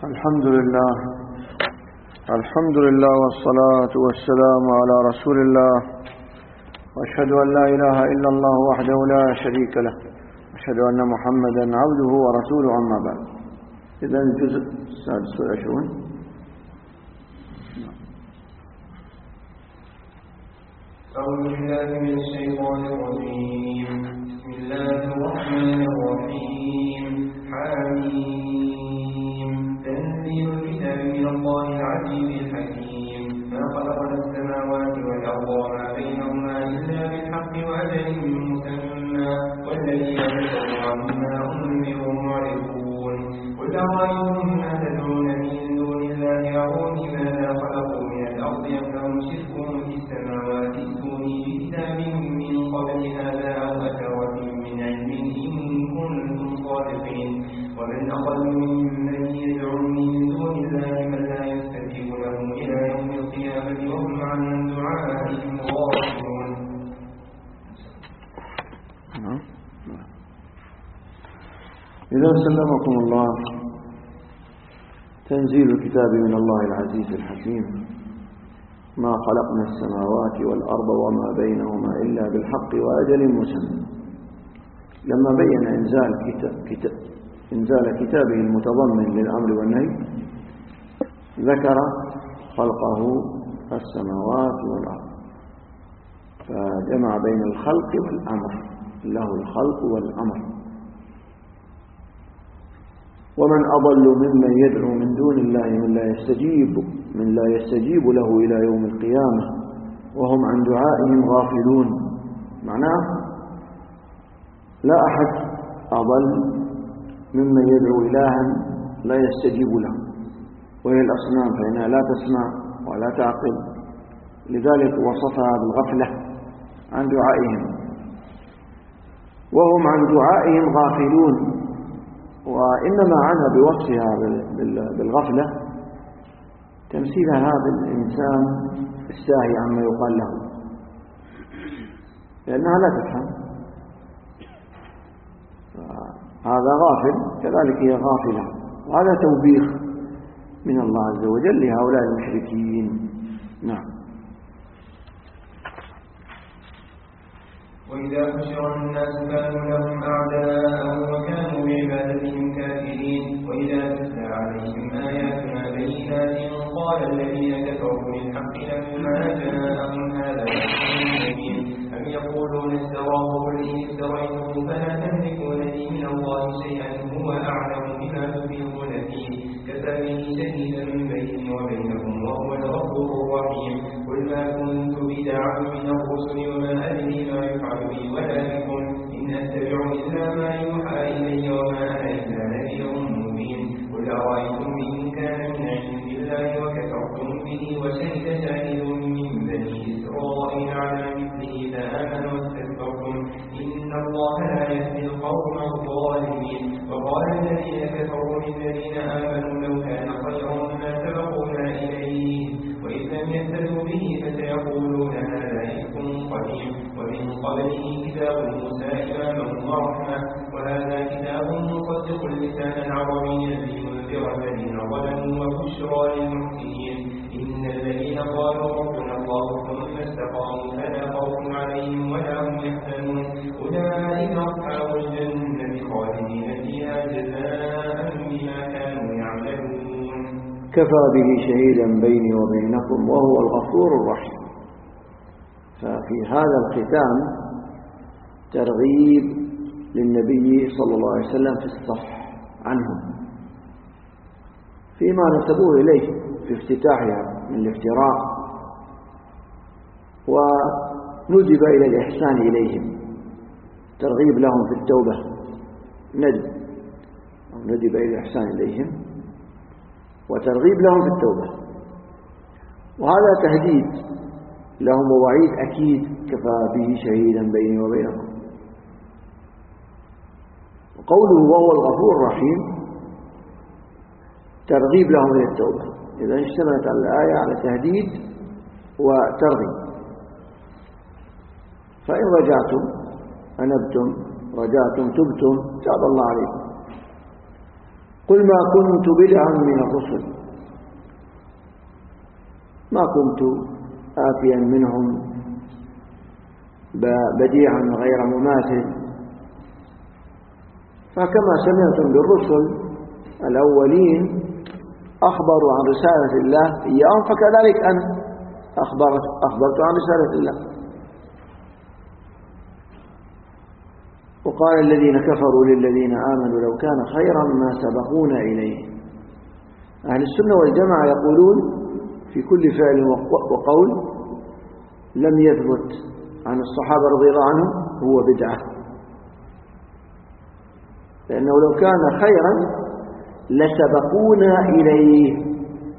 الحمد لله والصلاة والسلام على رسول الله، وأشهد أن لا إله إلا الله وحده لا شريك له، وأشهد أن محمدا عبده ورسوله، أما بعد. إذن الجزء السادس والعشرون. أعوذ بالله من الشيطان الرجيم. بسم الله الرحمن الرحيم. حميم. تنزيل الكتاب من الله العزيز الحكيم. ما خلقنا السماوات والأرض وما بينهما إلا بالحق وأجل مسمى، والذين كفروا عما أنذروا معرضون. قل أرأيتم ما تدعون من دون الله أروني ماذا خلقوا من الأرض أم لهم شرك في السماوات، ائتوني بكتاب من قبل هذا أو أثرة من علم إن كنتم صادقين. ومن أضل ممن يدعو من دون الله من لا يستجيب له إلى يوم القيامة وهم عن دعائهم غافلون. إذا سلمكم الله، تنزيل الكتاب من الله العزيز الحكيم. ما خلقنا السماوات والأرض وما بينهما إلا بالحق وأجل مسمى. لما بين إنزال كتابه المتضمن للأمر والنهي، ذكر خلقه السماوات والأرض، فجمع بين الخلق والأمر، له الخلق والأمر. ومن أضل ممن يدعو من دون الله من لا يستجيب له إلى يوم القيامة وهم عن دعائهم غافلون. معناه لا أحد أضل ممن يدعو إلها لا يستجيب له، وهي الأصنام، فإنها لا تسمع ولا تعقل، لذلك وصفها بالغفلة عن دعائهم، وهم عن دعائهم غافلون. وإنما عنها بوصفها بالغفلة تمثيلها بالإنسان الساهي عما يقال له، لأنها لا تفهم. هذا غافل، كذلك هي غافلة، وهذا توبيخ من الله عز وجل لهؤلاء المشركين. نعم. وإذا حشر الناس كانوا لهم أعداء وكانوا بعبادتهم كافرين. وإذا تتلى عليهم آياتنا بينات قال الذين كفروا للحق لما جاءهم هذا مبين. أم يقولون افتراه، قل إن افتريته فلا تملكون لي من الله شيئا هو أعلم بما تفيضون فيه، كفى به شهيدا بيني وبينكم وهو الغفور الرحيم. قل ما كنت بدعا من الرسل وما أدري ما يفعل بي ولا بكم، إن أتبع إلا ما يوحى إلي وما أنا إلا نذير مبين. قل أرأيتم إن كان من عند الله وكفرتم به وشهد شاهد من بني إسرائيل على مثله فآمنوا واستكبرتم، إن الله لا يهدي القوم الظالمين. وقال الذين كفروا للذين آمنوا لو كان خيرا ما سبقونا إليه، وإذ لم يهتدوا به فسيقولون هذا إفك قديم. ومن قبله كتاب موسى إماما ورحمة، وهذا كتاب مصدق لسانا عربيا لينذر الذين ظلموا وبشرى للمحسنين. إن الذين قالوا ربنا الله ثم استقاموا فلا خوف عليهم ولا هم يحزنون، أولئك أصحاب الجنة خالدين فيها جزاء بما كانوا يعملون. كفى به شهيدا بيني وبينكم وهو الغفور الرحيم. ففي هذا الختام ترغيب للنبي صلى الله عليه وسلم في الصفح عنهم فيما نسبوه إليه في افتتاحها من الافتراء، وندب إلى الإحسان إليهم، ترغيب لهم في التوبة، ندب إلى الإحسان إليهم وترغيب لهم في التوبة، وهذا تهديد لهم ووعيد أكيد. كفى به شهيدا بيني وبينكم. وقوله وهو الغفور الرحيم ترغيب لهم إلى التوبة. إذا اشتملت الآية على تهديد وترغيب. فإن رجعتم أنبتم رجعتم تبتم تاب الله عليكم. قل ما كنت بدعا من الرسل، ما كنت آتيا منهم بديعا غير مماثل. فكما سمعتم بالرسل الأولين أخبروا عن رسالة الله إياهم، فكذلك أنا أخبرت عن رسالة الله. وقال الذين كفروا للذين آمنوا لو كان خيرا ما سبقونا إليه. أهل السنة والجماعة يقولون في كل فعل وقول لم يثبت عن الصحابة رضي الله عنهم هو بدعة، لأنه لو كان خيرا لسبقونا إليه.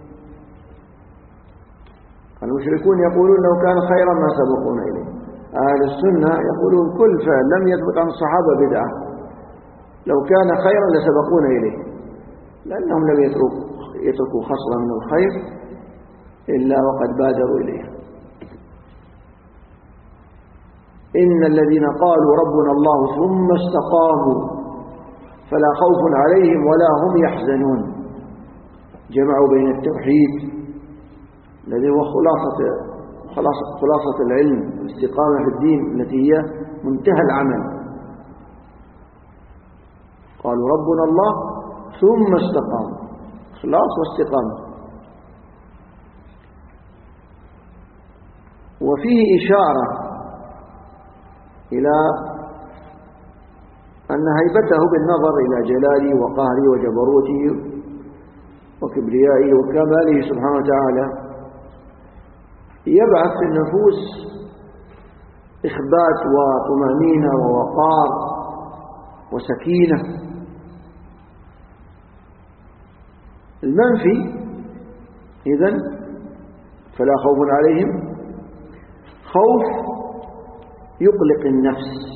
المشركون يقولون لو كان خيرا ما سبقونا إليه. أهل السنة يقولون كل فعل لم يثبت عن الصحابة بدعة، لو كان خيرا لسبقونا إليه، لأنهم لم يتركوا خصلا من الخير إلا وقد بادروا إليه. إن الذين قالوا ربنا الله ثم استقاموا فلا خوف عليهم ولا هم يحزنون. جمعوا بين التوحيد الذي هو خلاصة العلم والاستقامة في الدين التي هي منتهى العمل. قالوا ربنا الله ثم استقاموا، خلاص واستقامة. وفيه إشارة إلى أن هيبته بالنظر إلى جلاله وقهره وجبروته وكبريائه وكماله سبحانه وتعالى يبعث في النفوس إخبات وطمأنينة ووقار وسكينة. المنفي إذن فلا خوف عليهم، خوف يقلق النفس.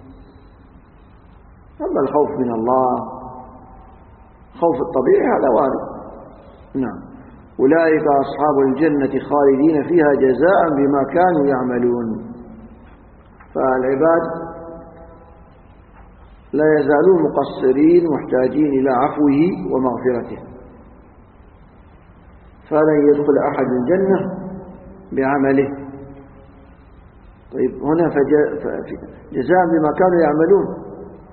أما الخوف من الله خوف الطبيعي هذا وارد. نعم. أولئك أصحاب الجنة خالدين فيها جزاء بما كانوا يعملون. فالعباد لا يزالون مقصرين محتاجين إلى عفوه ومغفرته، فلن يدخل أحد الجنة بعمله. طيب هنا جزاء بما كانوا يعملون.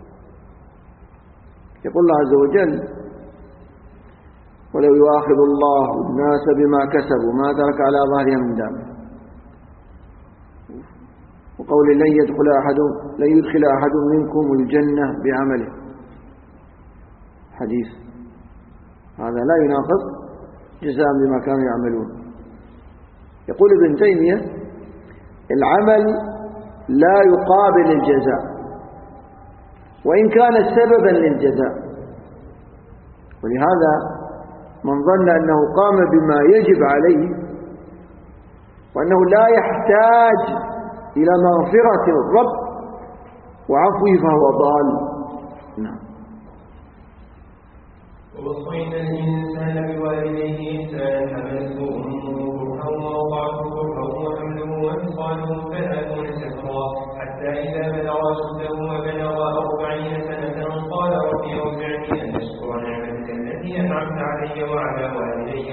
يقول الله عز وجل ولو يؤاخذ الله الناس بما كسبوا ما ترك على ظهرها من دابة. وقول لن يدخل أحد منكم الجنة بعمله، حديث هذا لا يناقض جزاء بما كانوا يعملون. يقول ابن تيمية العمل لا يقابل الجزاء وإن كان سببا للجزاء، ولهذا من ظن أنه قام بما يجب عليه وأنه لا يحتاج إلى مغفرة الرب وعفوه فهو ضال. نعم. ووصينا الإنسان بوالديه إحسانا حملته أمه كرها ووضعته كرها وحمله وفصاله 30 شهرا حتى إذا بلغ أشده وبلغ 40 سنة قال رب أوزعني أن أشكر نعمتك التي أنعمت علي وعلى والدي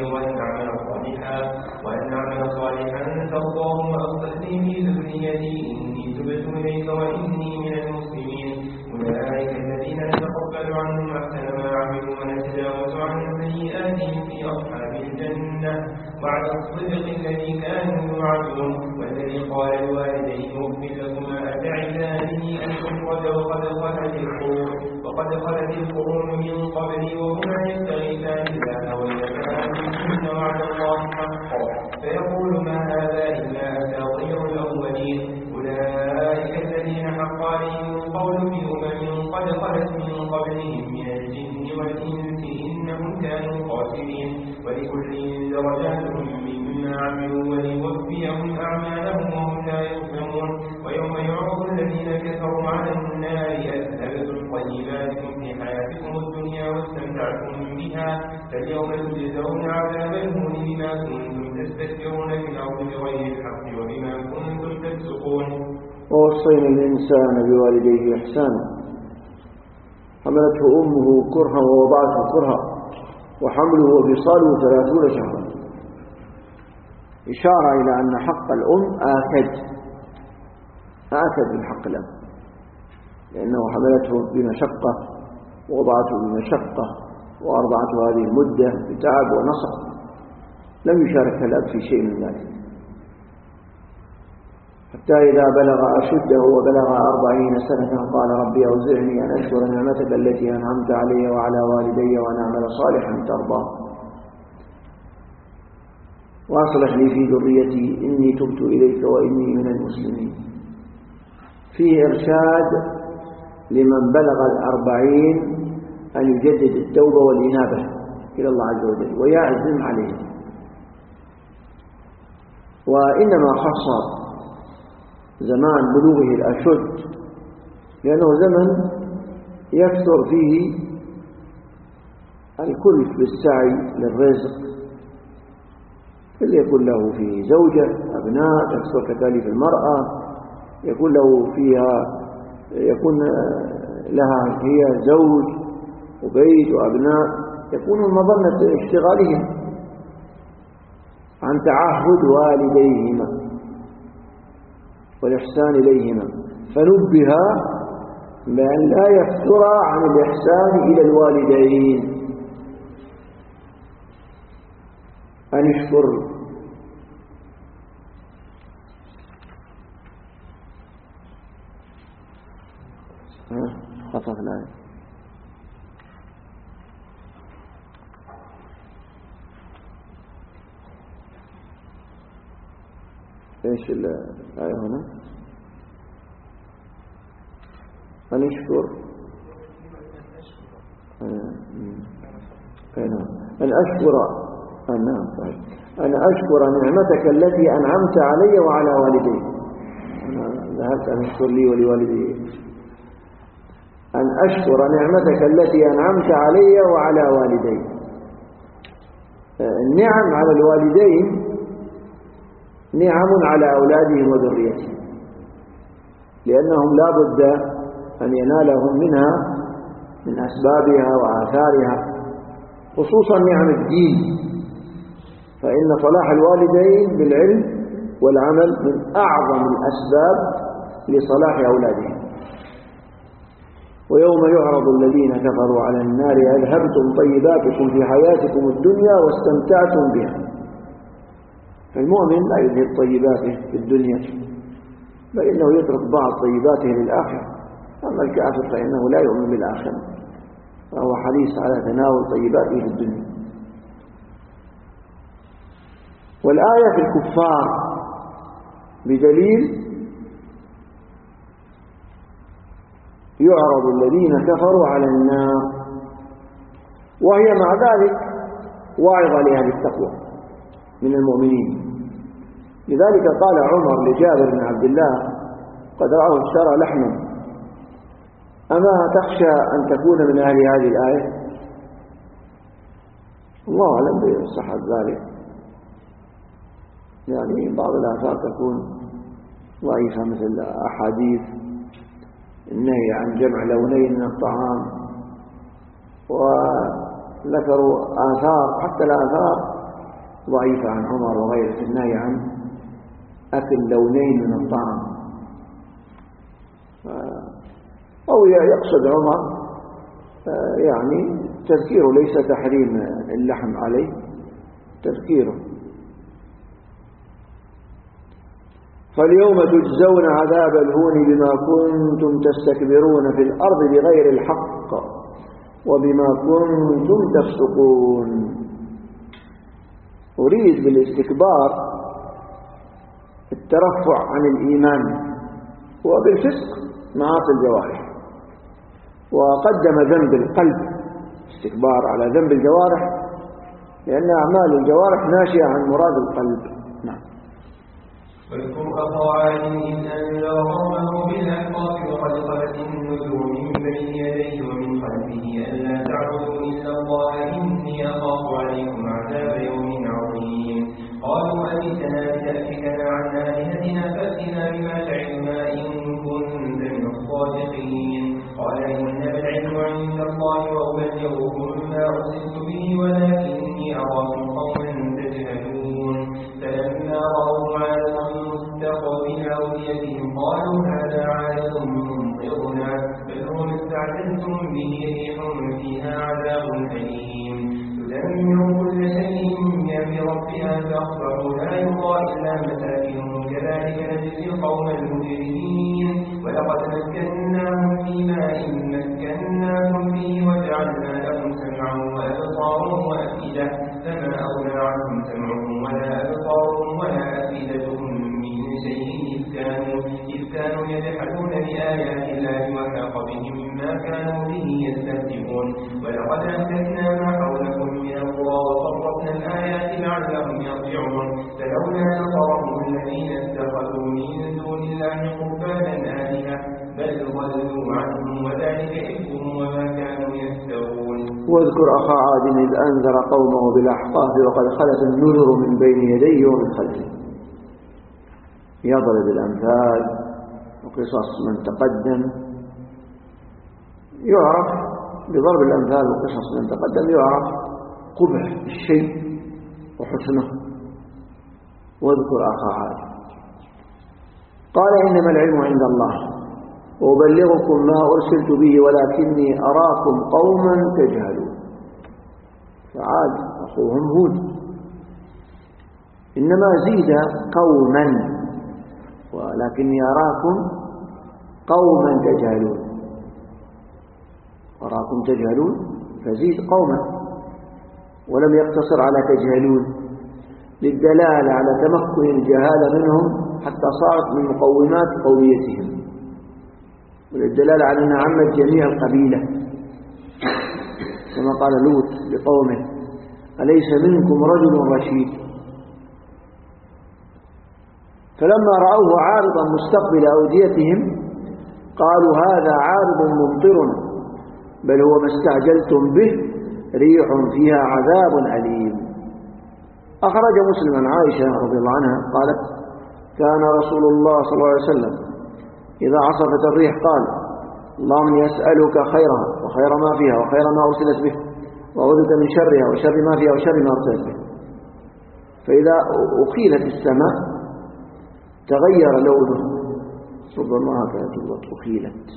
وأن أعمل صالحا ترضاه وأصلح لي في ذريتي إني تبت إليك وإني من المسلمين. أولئك الذين نتقبل عنهم أحسن ما عملوا ونتجاوز عن سيئاتهم في أصحاب الجنة وعد الصدق الذي كانوا يوعدون. والذي قال لوالديه أغفر لكما أتعدانني أن أخرج وقد خلت القرون من قبلي وهما يستغيثان الله ويتآمنون وعد الله حقا فيقول ما هذا إلا أساطير الأولين. أولئك الذين حق عليهم القول في قد خلت من قبلهم من الجن والإنس إنهم كانوا خاسرين. ولكل درجات مما عملوا وليوفيهم أعمالهم وهم لا يظلمون. ويوم يعرض الذين كفروا على النار أذهبتم طيباتكم في حياتكم الدنيا واستمتعتم بها فاليوم تجزون عذاب الهون بما كنتم تستكبرون في الأرض بغير الحق وبما كنتم تفسقون. ووصينا الإنسان بوالديه إحسانا حملته أمه كرها ووضعته كرها وحمله وفصاله 30 شهرا، إشارة إلى أن حق الأم آكد من حق الأب، لأنه حملته بمشقة ووضعته بمشقة وأرضعته هذه المدة بتعب ونصب، لم يشارك الأب في شيء من ذلك، حتى إذا بلغ أشده وبلغ 40 سنة قال ربي أوزعني أن أشكر نعمتك التي أنعمت علي وعلى والدي وأن أعمل صالحا ترضاه وأصلح لي في ذريتي إني تبت إليك وإني من المسلمين. فيه إرشاد لمن بلغ 40 أن يجدد التوبة والإنابة إلى الله عز وجل ويعزم عليه، وإنما خص زمان بلوغه الأشد لأنه زمن يكثر فيه الكلف بالسعي للرزق، اللي يكون له فيه زوجة أبناء تكثر تكاليف المرأة، يكون لها هي زوج وبيت وأبناء، يكون مظنة اشتغالهم عن تعهد والديهما والإحسان إليهما، فنبه بأن لا يفتر عن الإحسان إلى الوالدين، أن يشكر خطأ الآية ايش الآية هنا؟ أن يشكر أن أشكر أن أشكر نعمتك التي أنعمت علي وعلى والدي. أنا ذهبت أن أشكر لي ولوالدي. أن أشكر نعمتك التي أنعمت علي وعلى والدي. النعم على الوالدين نعم على أولادهم وذريتهم، لأنهم لا بد أن ينالهم منها من أسبابها وآثارها، خصوصا نعم الدين، فإن صلاح الوالدين بالعلم والعمل من أعظم الأسباب لصلاح أولادهم. ويوم يعرض الذين كفروا على النار أذهبتم طيباتكم في حياتكم الدنيا واستمتعتم بها. فالمؤمن لا يذهب طيباته في الدنيا، بل إنه يترك بعض طيباته للآخرة. أما الكافر فإنه لا يؤمن بالآخرة، فهو حريص على تناول طيباته في الدنيا. والآية في الكفار بدليل يعرض الذين كفروا على النار، وهي مع ذلك واعظة لأهل التقوى من المؤمنين. لذلك قال عمر لجابر بن عبد الله قد رآه اشترى لحما: أما تخشى أن تكون من أهل هذه الآية؟ الله أعلم بصحة ذلك، يعني بعض الآثار تكون ضعيفة مثل أحاديث النهي عن جمع لونين من الطعام، وذكروا آثار حتى الآثار ضعيفة عن عمر وغيره في النهي عن أكل لونين من الطعام. أو يقصد عمر يعني تذكيره، ليس تحريم اللحم عليه، تذكيره. فاليوم تجزون عذاب الهون بما كنتم تستكبرون في الأرض بغير الحق وبما كنتم تفسقون. أريد بالاستكبار الترفع عن الإيمان، وبالفسق معاصي الجوارح، وقدم ذنب القلب استكبار على ذنب الجوارح، لأن أعمال الجوارح ناشئة عن مراد القلب. نعم. واذكر أخا عاد إذ أنذر قومه بالأحقاف وقد خلت النذر من بين يديه ومن خلفه ألا تعبدوا إلا الله إني أخاف عليكم عذاب يوم عظيم. قالوا أجئتنا لتأفكنا عن آلهتنا فأتنا بما تعدنا إن كنت من الصادقين. قال إنما العلم عند بها فأصبحوا لا يرى إلا مساكنهم كذلك نجزي القوم المجرمين ولقد مكناهم في ماء مكناهم فيه وجعلنا لهم سمعا وأبصارا وأفئدة فما أغنى عنهم سمعهم ولا أبصارهم ولا أفئدتهم من شيء إذ كانوا يجحدون بآيات الله وحاق بهم ما كانوا به يستهزئون ولقد أهلكنا ما حولكم من القرى وصرفنا الآيات لعلهم يرجعون فلولا نصرهم الذين اتخذوا من دون الله قربانا آلهة بل ضلوا عنهم وذلك إفكهم وما كانوا يفترون. واذكر أخا عاد إذ أنذر قومه بالأحقاف وقد خلت النذر من بين يديه ومن خلفه. يضرب الأمثال وقصص من تقدم. يعرف بضرب الأمثال وقصص من تقدم يعرف قبح الشيء وحسنه. واذكر أخا عاد قال إنما العلم عند الله وأبلغكم ما أرسلت به ولكني أراكم قوما تجهلون. فعاد أخوهم هود إنما زيد قوما ولكني أراكم قوما تجهلون. أراكم تجهلون فزيد قوما ولم يقتصر على تجهلون للدلالة على تمكن الجهالة منهم حتى صارت من مقومات قوميتهم وللدلالة على أنها عمت جميع القبيلة كما قال لوط لقومه أليس منكم رجل رشيد. فلما رأوه عارضا مستقبل أوديتهم قالوا هذا عارض ممطرنا بل هو ما استعجلتم به ريح فيها عذاب أليم. أخرج مسلم عن عائشة رضي الله عنها قالت كان رسول الله صلى الله عليه وسلم إذا عصفت الريح قال اللهم إني أسألك خيرها وخير ما فيها وخير ما أرسلت به وأعوذ بك من شرها وشر ما فيها وشر ما أرسلت به. فإذا أخيلت السماء تغير لونه ربما هكذا أخيلت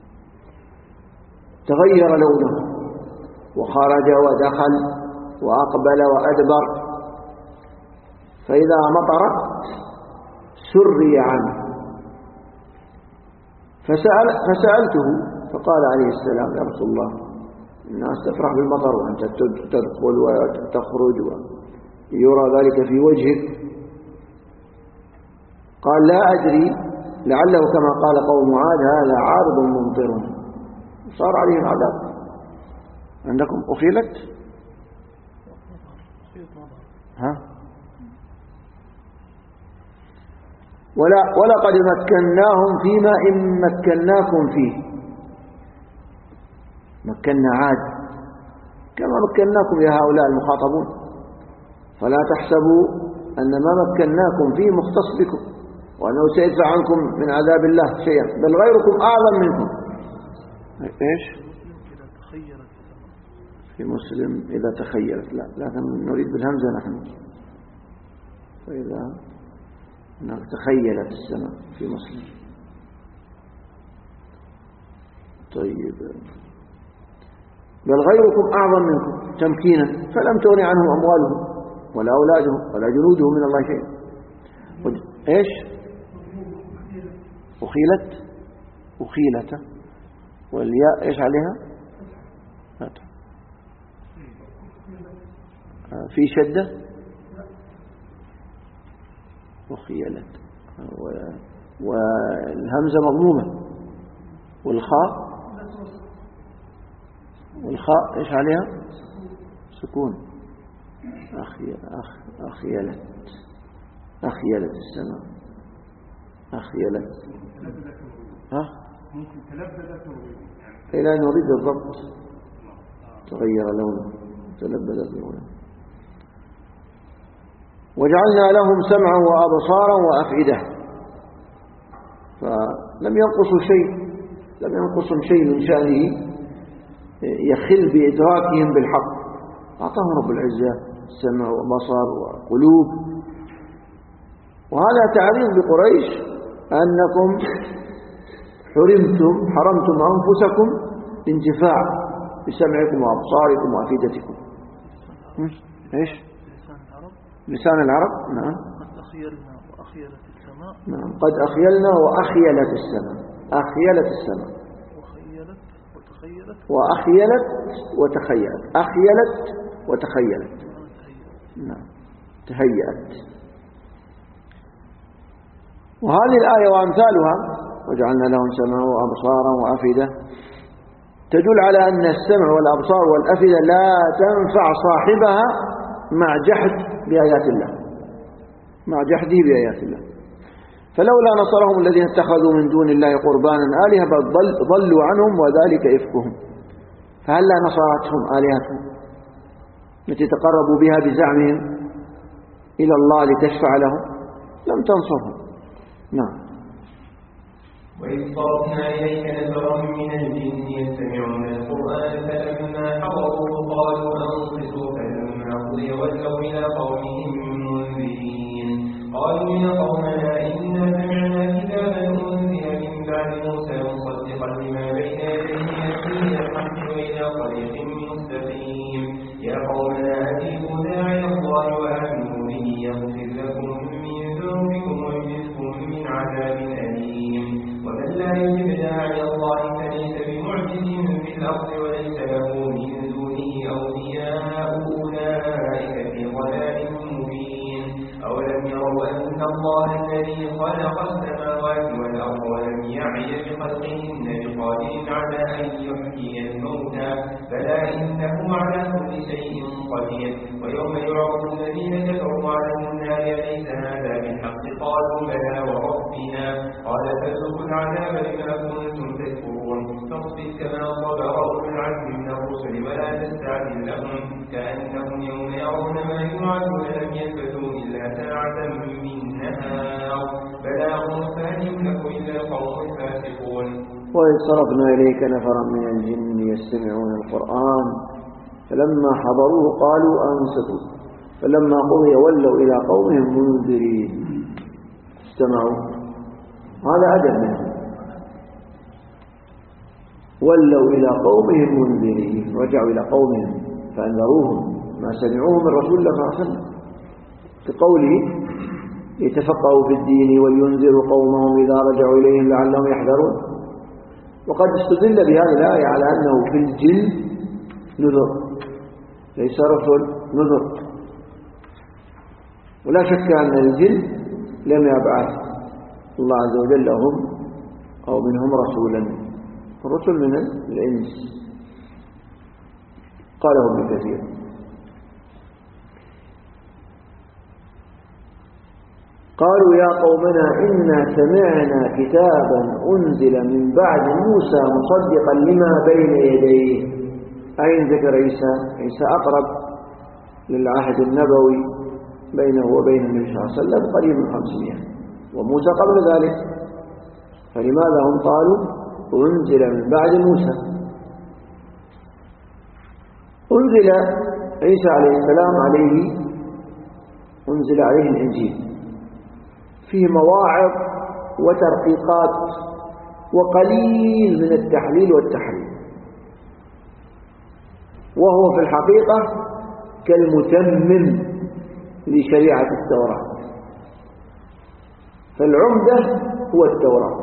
تغير لونه وخرج ودخل وأقبل وأدبر فإذا مطرت سري عنه فسألته فقال عليه السلام يا رسول الله الناس تفرح بالمطر وأنت تدخل وتخرج ويرى ذلك في وجهك. قال لا أدري لعله كما قال قوم عاد هذا عارض ممطر صار عليه العذاب. عندكم أخيلت ها ولقد مكناهم فيما إن مكناكم فيه. مكنا عاد كما مكناكم يا هؤلاء المخاطبون فلا تحسبوا أن ما مكناكم فيه مختص بكم وأنه سيدفع عنكم من عذاب الله شيئا بل غيركم أعظم منكم. إيش في مسلم إذا تخيلت لا نريد بالهمزة نحن فإذا تخيلت السماء في مسلم. طيب بل غيركم أعظم منكم تمكينا فلم تغن عنهم أموالهم ولا أولادهم ولا جنودهم من الله شيء. إيش أخيلت والياء إيش عليها في شدة أخيلت والهمزة مضمومة والخاء إيش عليها سكون. أخيلت السماء أخيلت ممكن تلبدت إلى أن نريد الضبط تغير لونه تلبدت لونه. وجعلنا لهم سمعا وأبصارا وأفئدة فلم ينقصهم شيء من شأنه يخل بإدراكهم بالحق. أعطاهم رب العزة سمع وبصر وقلوب وهذا تعريض بقريش أنكم حرمتم أنفسكم انتفاع بسمعكم وأبصاركم وأفئدتكم. إيش لسان العرب. نعم. قد أخيلنا وأخيلت السماء. نعم. قد أخيلنا وأخيلت السماء. أخيلت السماء. وخيلت وتخيلت. وأخيلت وتخيلت. أخيلت وتخيلت. نعم. تهيأت. وهذه الآية وأمثالها وجعلنا لهم سمعا وأبصارا وأفئدة تدل على أن السمع والأبصار والأفئدة لا تنفع صاحبها مع جحد بآيات الله، مع جحده بآيات الله. فلولا نصرهم الذين اتخذوا من دون الله قربانا آلهة بل ضلوا عنهم وذلك إفكهم. فهلا نصرتهم آلهتهم التي تقربوا بها بزعمهم إلى الله لتشفع لهم؟ لم تنصرهم. نعم. وإذ صرفنا إليك نفرا من الجن يستمعون القرآن فلما حضروه قالوا أنصتوا فلما قضي ولوا إلى قومهم منذرين قالوا يا قومنا إنا سمعنا كتابا أنزل من بعد موسى مصدقا لما بين يديه يهدي إلى الحق وإلى طريق مستقيم يا قومنا أجيبوا داعي الله وآمنوا به يغفر لكم من ذنوبكم ويجزكم من عذاب أليم ومن لا يجب داعي الله فليس بمعجز في الأرض وليس له من دونه أولياء أولئك في ضلال مبين أولم يروا أن الله الذي خلق السماوات والأرض ولم يعي بخلقهن بقادر على أن يحيي الموتى بلى إنه على كل شيء قدير ويوم يعرض الذين كفروا على النار أليس هذا بالحق قالوا بلى وربنا قال فذوقوا العذاب بما كنتم تكفرون فاصبر كما صبر أولو العزم من الرسل ولا تستعجل لهم كأنهم يوم يرون ما يوعدون لم يلبثوا إلا ساعة من نهار بلاغ فهل إلا القوم الفاسقون. وإذ صرفنا إليك نفرا من الجن يستمعون القرآن فلما حضروه قالوا أنصتوا فلما قضي ولوا إلى قومهم منذرين. استمعوا، هذا أدب منهم. ولوا إلى قومهم منذرين، رجعوا إلى قومهم فأنذروهم ما سمعوه من رسول الله صلى الله عليه وسلم كقوله يتفقهوا في الدين ولينذروا قومهم إذا رجعوا إليهم لعلهم يحذرون. وقد استدل بهذه الآية على أنه في الجن نذر، ليس رسل نذر. ولا شك أن الجن لم يبعث الله عز وجل لهم أو منهم رسولا، الرسل من الإنس قاله ابن كثير. قالوا يا قومنا إنا سمعنا كتابا أنزل من بعد موسى مصدقا لما بين يديه. أين ذكر عيسى أقرب للعهد النبوي بينه وبين النبي صلى الله عليه وسلم قريب من 500 وموسى قبل ذلك، فلماذا هم قالوا أنزل من بعد موسى؟ أنزل عيسى عليه السلام أنزل عليه الإنجيل فيه مواعظ وترقيقات وقليل من التحليل والتحريم، وهو في الحقيقة كالمتمم لشريعة التوراة، فالعمدة هو التوراة،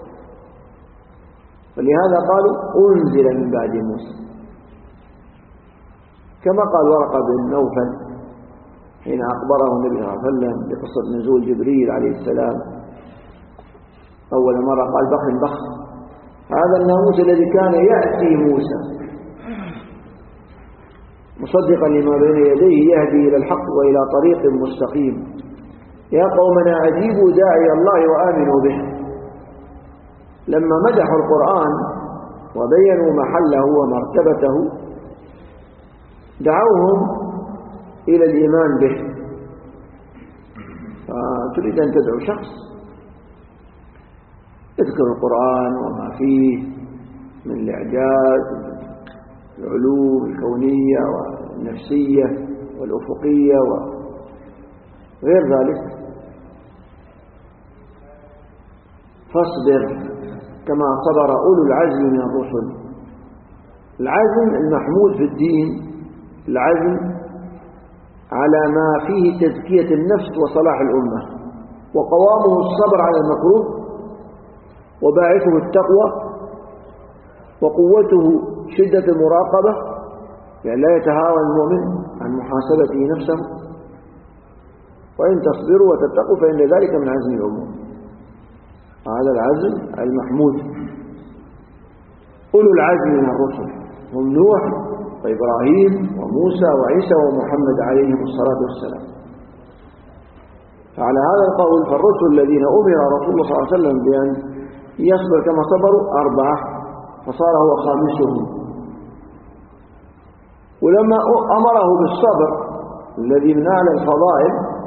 فلهذا قالوا أنزل من بعد موسى، كما قال ورقة بن نوفل حين أخبره النبي صلى الله عليه وسلم بقصة نزول جبريل عليه السلام أول مرة قال بخ هذا الناموس الذي كان يأتي موسى مصدقا لما بين يديه يهدي إلى الحق وإلى طريق مستقيم. يا قومنا أجيبوا داعي الله وآمنوا به. لما مدحوا القرآن وبينوا محله ومرتبته دعوهم إلى الإيمان به. فتريد أن تدعو شخص اذكر القرآن وما فيه من الإعجاز العلوم الكونية والنفسية والأفقية وغير ذلك، فاصبر كما صبر أولو العزم من الرسل. العزم المحمود في الدين العزم على ما فيه تزكية النفس وصلاح الأمة، وقوامه الصبر على المكروه، وباعثه التقوى، وقوته شدة المراقبة، يعني لا يتهاون المؤمن عن محاسبته نفسه. وإن تصبروا وتتقوا فإن ذلك من عزم الأمور. هذا العزم المحمود. أولو العزم من الرسل هم نوح وإبراهيم وموسى وعيسى ومحمد عليهم الصلاة والسلام. فعلى هذا القول فالرسل الذين أمر رسول الله صلى الله عليه وسلم بأن يصبر كما صبروا 4، فصار هو خامسهم. ولما أمره بالصبر الذي من أعلى الفضائل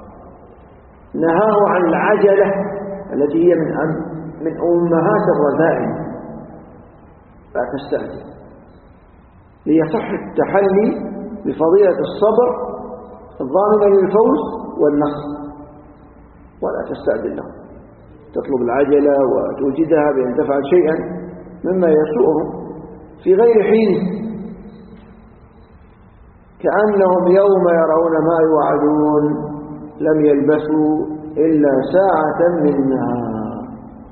نهاه عن العجلة التي هي من أمهات الرذائل. لا تستعجل، ليصح التحلي بفضيلة الصبر الضامنة للفوز والنصر، ولا تستعجل له، تطلب العجلة وتوجدها بأن تفعل شيئا مما يسوءه في غير حينه، كأنهم يوم يرون ما يوعدون لم يلبثوا إلا ساعة من نهار.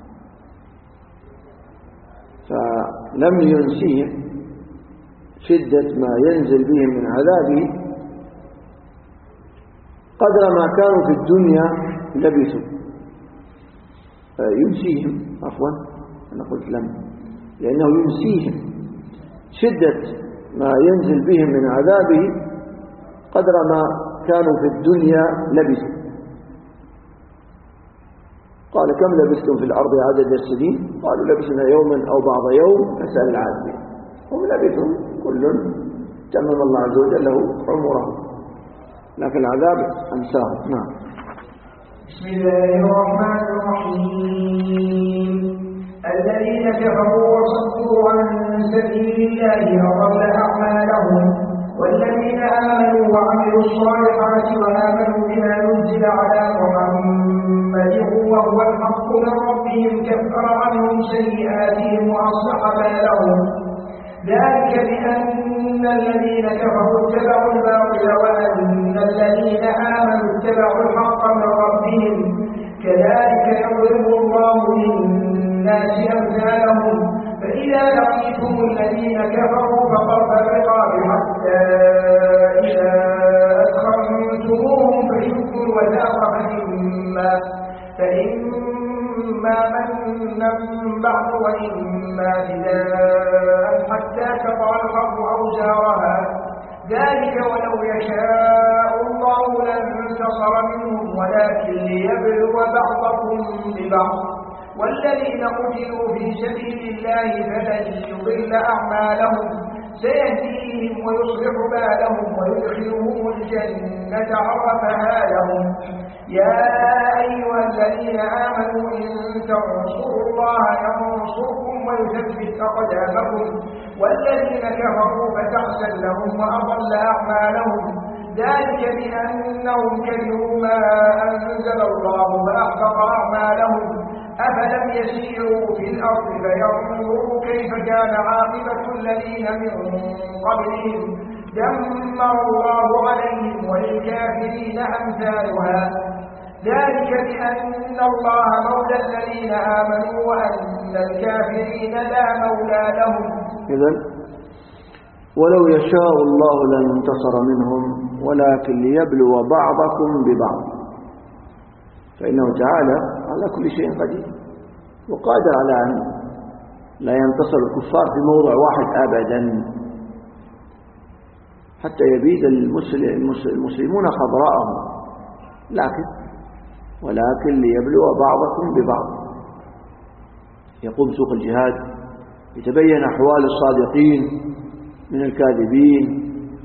فلم ينسيهم شدة ما ينزل بهم من عذابه قدر ما كانوا في الدنيا لبثوا. ينسيهم، عفوا أنا قلت لم، لأنه ينسيهم شدة ما ينزل بهم من عذابه قدر ما كانوا في الدنيا لبثوا. قال كم لبثتم في الأرض عدد السنين؟ قالوا لبثنا يوما أو بعض يوم، فاسأل العادين. هم لبثوا كل تمم الله عز وجل له عمره، لكن العذاب أنساه. نعم. بسم الله الرحمن الرحيم. الذين كفروا وصدوا عن سبيل الله أضل أعمالهم، والذين آمنوا وعملوا الصالحات وآمنوا بما نزل على محمد وهو الحق من ربهم كفر عنهم سيئاتهم وأصلح بالهم. ذلك بأن الذين كفروا اتبعوا الباطل وأن الذين آمنوا اتبعوا الحق من ربهم. كذلك يضرب الله للناس أمثالهم. فإذا لقيتم الذين كفروا فضرب الرقاب حتى إذا أدخلتموهم فشدوا الوثاق فإما منا بعد وإما فداء حتى تضع الحرب أوزارها. ذلك ولو يشاء الله لانتصر منهم ولكن ليبلو بعضكم ببعض. والذين قتلوا في سبيل الله فلن يضل أعمالهم، سيهديهم ويصلح بالهم ويدخلهم الجنة عرفها لهم. يا أيها الذين آمنوا إن تنصروا الله ينصركم ويثبت أقدامكم. والذين كفروا فتعسا لهم وأضل أعمالهم. ذلك بأنهم كرهوا ما أنزل الله فأحبط أعمالهم. أفلم يسيروا في الأرض فينظروا كيف كان عاقبة الذين من قبلهم دمر الله عليهم وللكافرين أمثالها. ذلك بأن الله مولى الذين آمنوا وأن الكافرين لا مولى لهم. إذن ولو يشاء الله لانتصر منهم ولكن ليبلو بعضكم ببعض، فإنه تعالى على كل شيء قدير وقادر على أن لا ينتصر الكفار في موضع واحد أبدا، حتى يبيد المسلمون خضراءهم، ولكن ليبلو بعضكم ببعض. يقوم سوق الجهاد يتبين أحوال الصادقين من الكاذبين.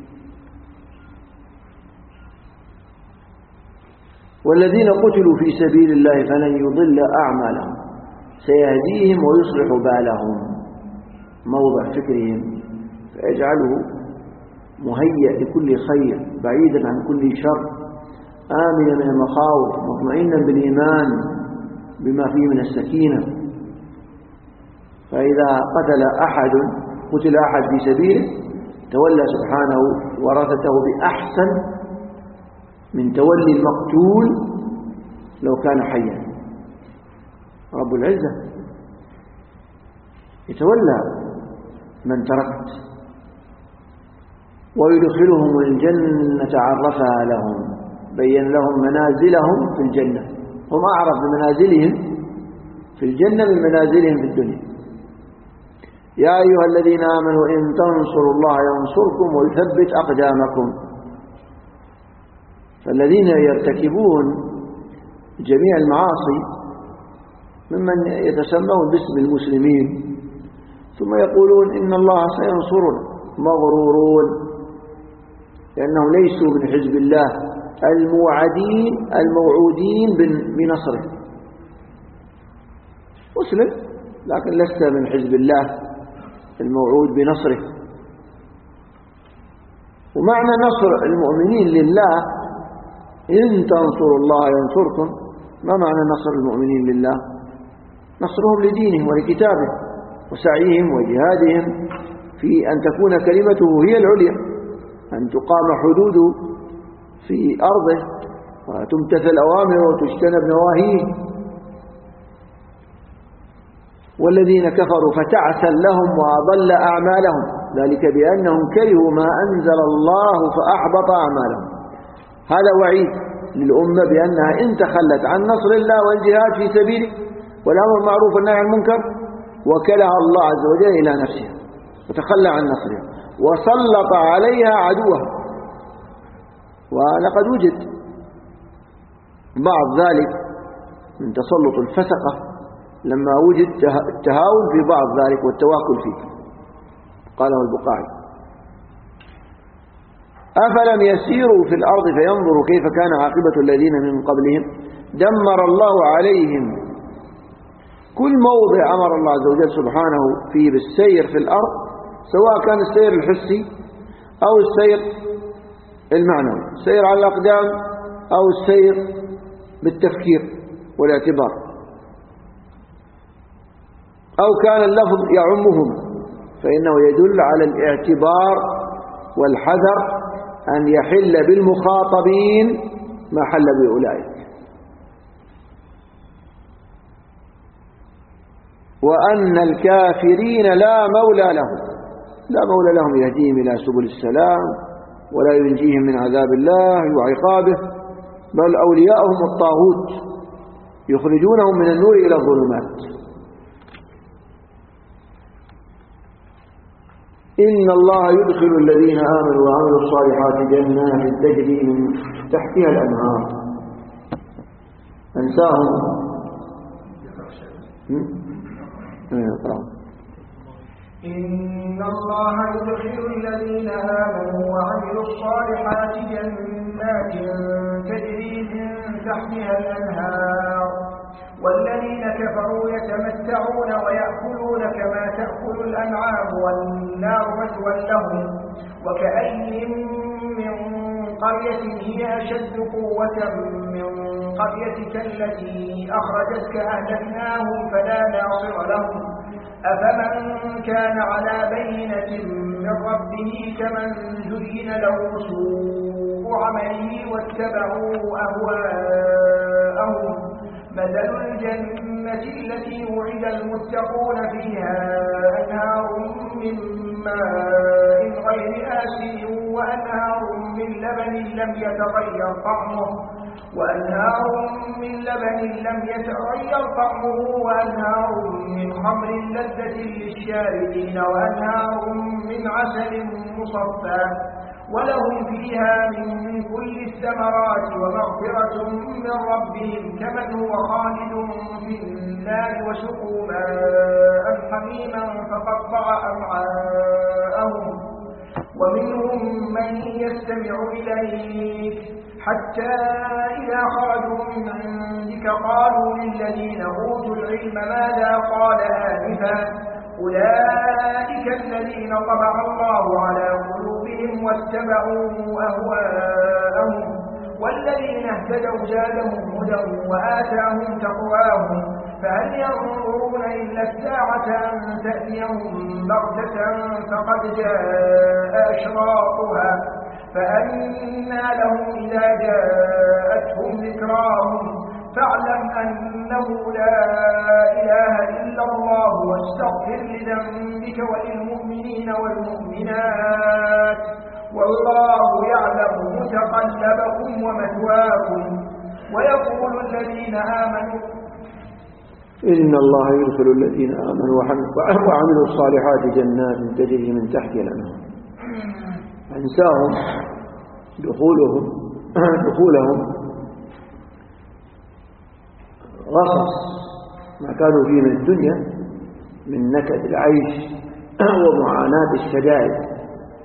والذين قتلوا في سبيل الله فلن يضل أعمالهم، سيهديهم ويصلح بالهم، موضع فكرهم فيجعله مهيئ لكل خير بعيدا عن كل شر، آمنا من المخاوف مطمئنا بالإيمان بما فيه من السكينة. فإذا قتل أحد في سبيله تولى سبحانه ورثته بأحسن من تولي المقتول لو كان حيا. رب العزة يتولى من تركت ويدخلهم الجنة عرفها لهم، بين لهم منازلهم في الجنة، هم أعرف بمنازلهم في الجنة من منازلهم في الدنيا. يا أيها الذين آمنوا إن تنصروا الله ينصركم ويثبت أقدامكم. فالذين يرتكبون جميع المعاصي ممن يتسمون باسم المسلمين ثم يقولون إن الله سينصرنا، مغرورون، لأنهم ليسوا من حزب الله الموعودين بنصره. مسلم لكن لست من حزب الله الموعود بنصره. ومعنى نصر المؤمنين لله إن تنصروا الله ينصركم، ما معنى نصر المؤمنين لله؟ نصرهم لدينه ولكتابه وسعيهم وجهادهم في أن تكون كلمته هي العليا، أن تقام حدوده في أرضه وتمتثل أوامره وتجتنب نواهيه. والذين كفروا فتعسا لهم وأضل أعمالهم، ذلك بأنهم كرهوا ما أنزل الله فأحبط أعمالهم. هذا وعيد للأمة بأنها إن تخلت عن نصر الله والجهاد في سبيله والأمر بالمعروف والنهي عن المنكر وكلها الله عز وجل إلى نفسها وتخلى عن نصرها وسلط عليها عدوها. ولقد وجد بعض ذلك من تسلط الفسقة لما وجد التهاون في بعض ذلك والتواكل فيه. قاله البقاعي: أفلم يسيروا في الأرض فينظروا كيف كان عاقبة الذين من قبلهم دمر الله عليهم. كل موضع أمر الله عز وجل سبحانه فيه بالسير في الأرض، سواء كان السير الحسي أو السير المعنوي، السير على الأقدام أو السير بالتفكير والاعتبار، أو كان اللفظ يعمهما، فإنه يدل على الاعتبار والحذر أن يحل بالمخاطبين ما حل بأولئك، وأن الكافرين لا مولى لهم يهديهم إلى سبل السلام ولا ينجيهم من عذاب الله وعقابه، بل أولياءهم الطاغوت يخرجونهم من النور إلى الظلمات. إن الله يدخل الذين آمنوا وعملوا الصالحات جنات تجري من تحتها الأنهار. أنساهم إن الله يدخل الذين آمنوا وعملوا الصالحات جنات تجري من تحتها الأنهار والذين كفروا يتمتعون ويأكلون كما تأكل الأنعام والنار مثوى لهم وكأي من قرية هي أشد قوة من قريتك التي أخرجتك أهلكناهم فلا ناصر لهم أفمن كان على بينة من ربه كمن زين له سوء عمله واتبعوا أهواءهم مثل الجنة التي وعد المتقون فيها أنهار من ماء غير آسن وأنهار من لبن لم يتغير طعمه وأنهار من خمر لذة للشاربين وأنهار من عسل مصفى ولهم فيها من كل الثمرات ومغفرة من ربهم كمن هو خالد في النار وسقوا ماء حميما فقطع أمعاءهم ومنهم من يستمع إليك حتى إذا خرجوا من عندك قالوا للذين أوتوا العلم ماذا قال آنفا أولئك الذين طبع الله على قلوبهم واتبعوا أهواءهم والذين اهتدوا زادهم هدى وآتاهم تقواهم فهل ينظرون إلا الساعة أن تأتيهم بغتة فقد جاء أشراطها فأنى لهم إذا جاءتهم ذكراهم فاعلم أنه لا إله إلا الله واستغفر لذنبك وللمؤمنين والمؤمنات والله يعلم متقلبكم ومثواكم. ويقول الذين آمنوا إن الله يدخل الذين آمنوا وعملوا الصالحات جنات تجري من تحتها الأنهار. أنساهم دخولهم غصص ما كانوا فيه من الدنيا من نكد العيش ومعاناة الشدائد،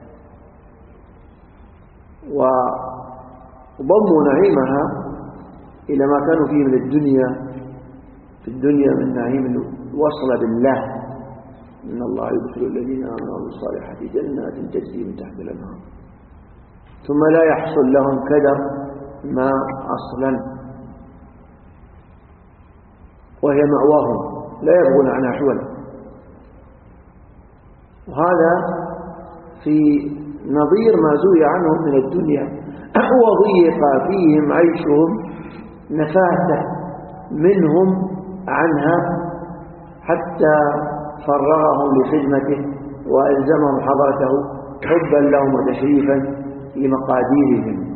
وضموا نعيمها إلى ما كانوا فيه من الدنيا في الدنيا من نعيم الوصل بالله. إن الله يدخل الذين آمنوا بالصالحات جنات تجري من تحت الأنهار ثم لا يحصل لهم كدر ما أصلا، وهي مأواهم لا يبغون عنها حولا. وهذا في نظير ما زوي عنهم من الدنيا وضيق فيهم عيشهم نفاسة منهم عنها حتى فرغهم لخدمته وألزمهم حضرته حبا لهم وتشريفا لمقاديرهم.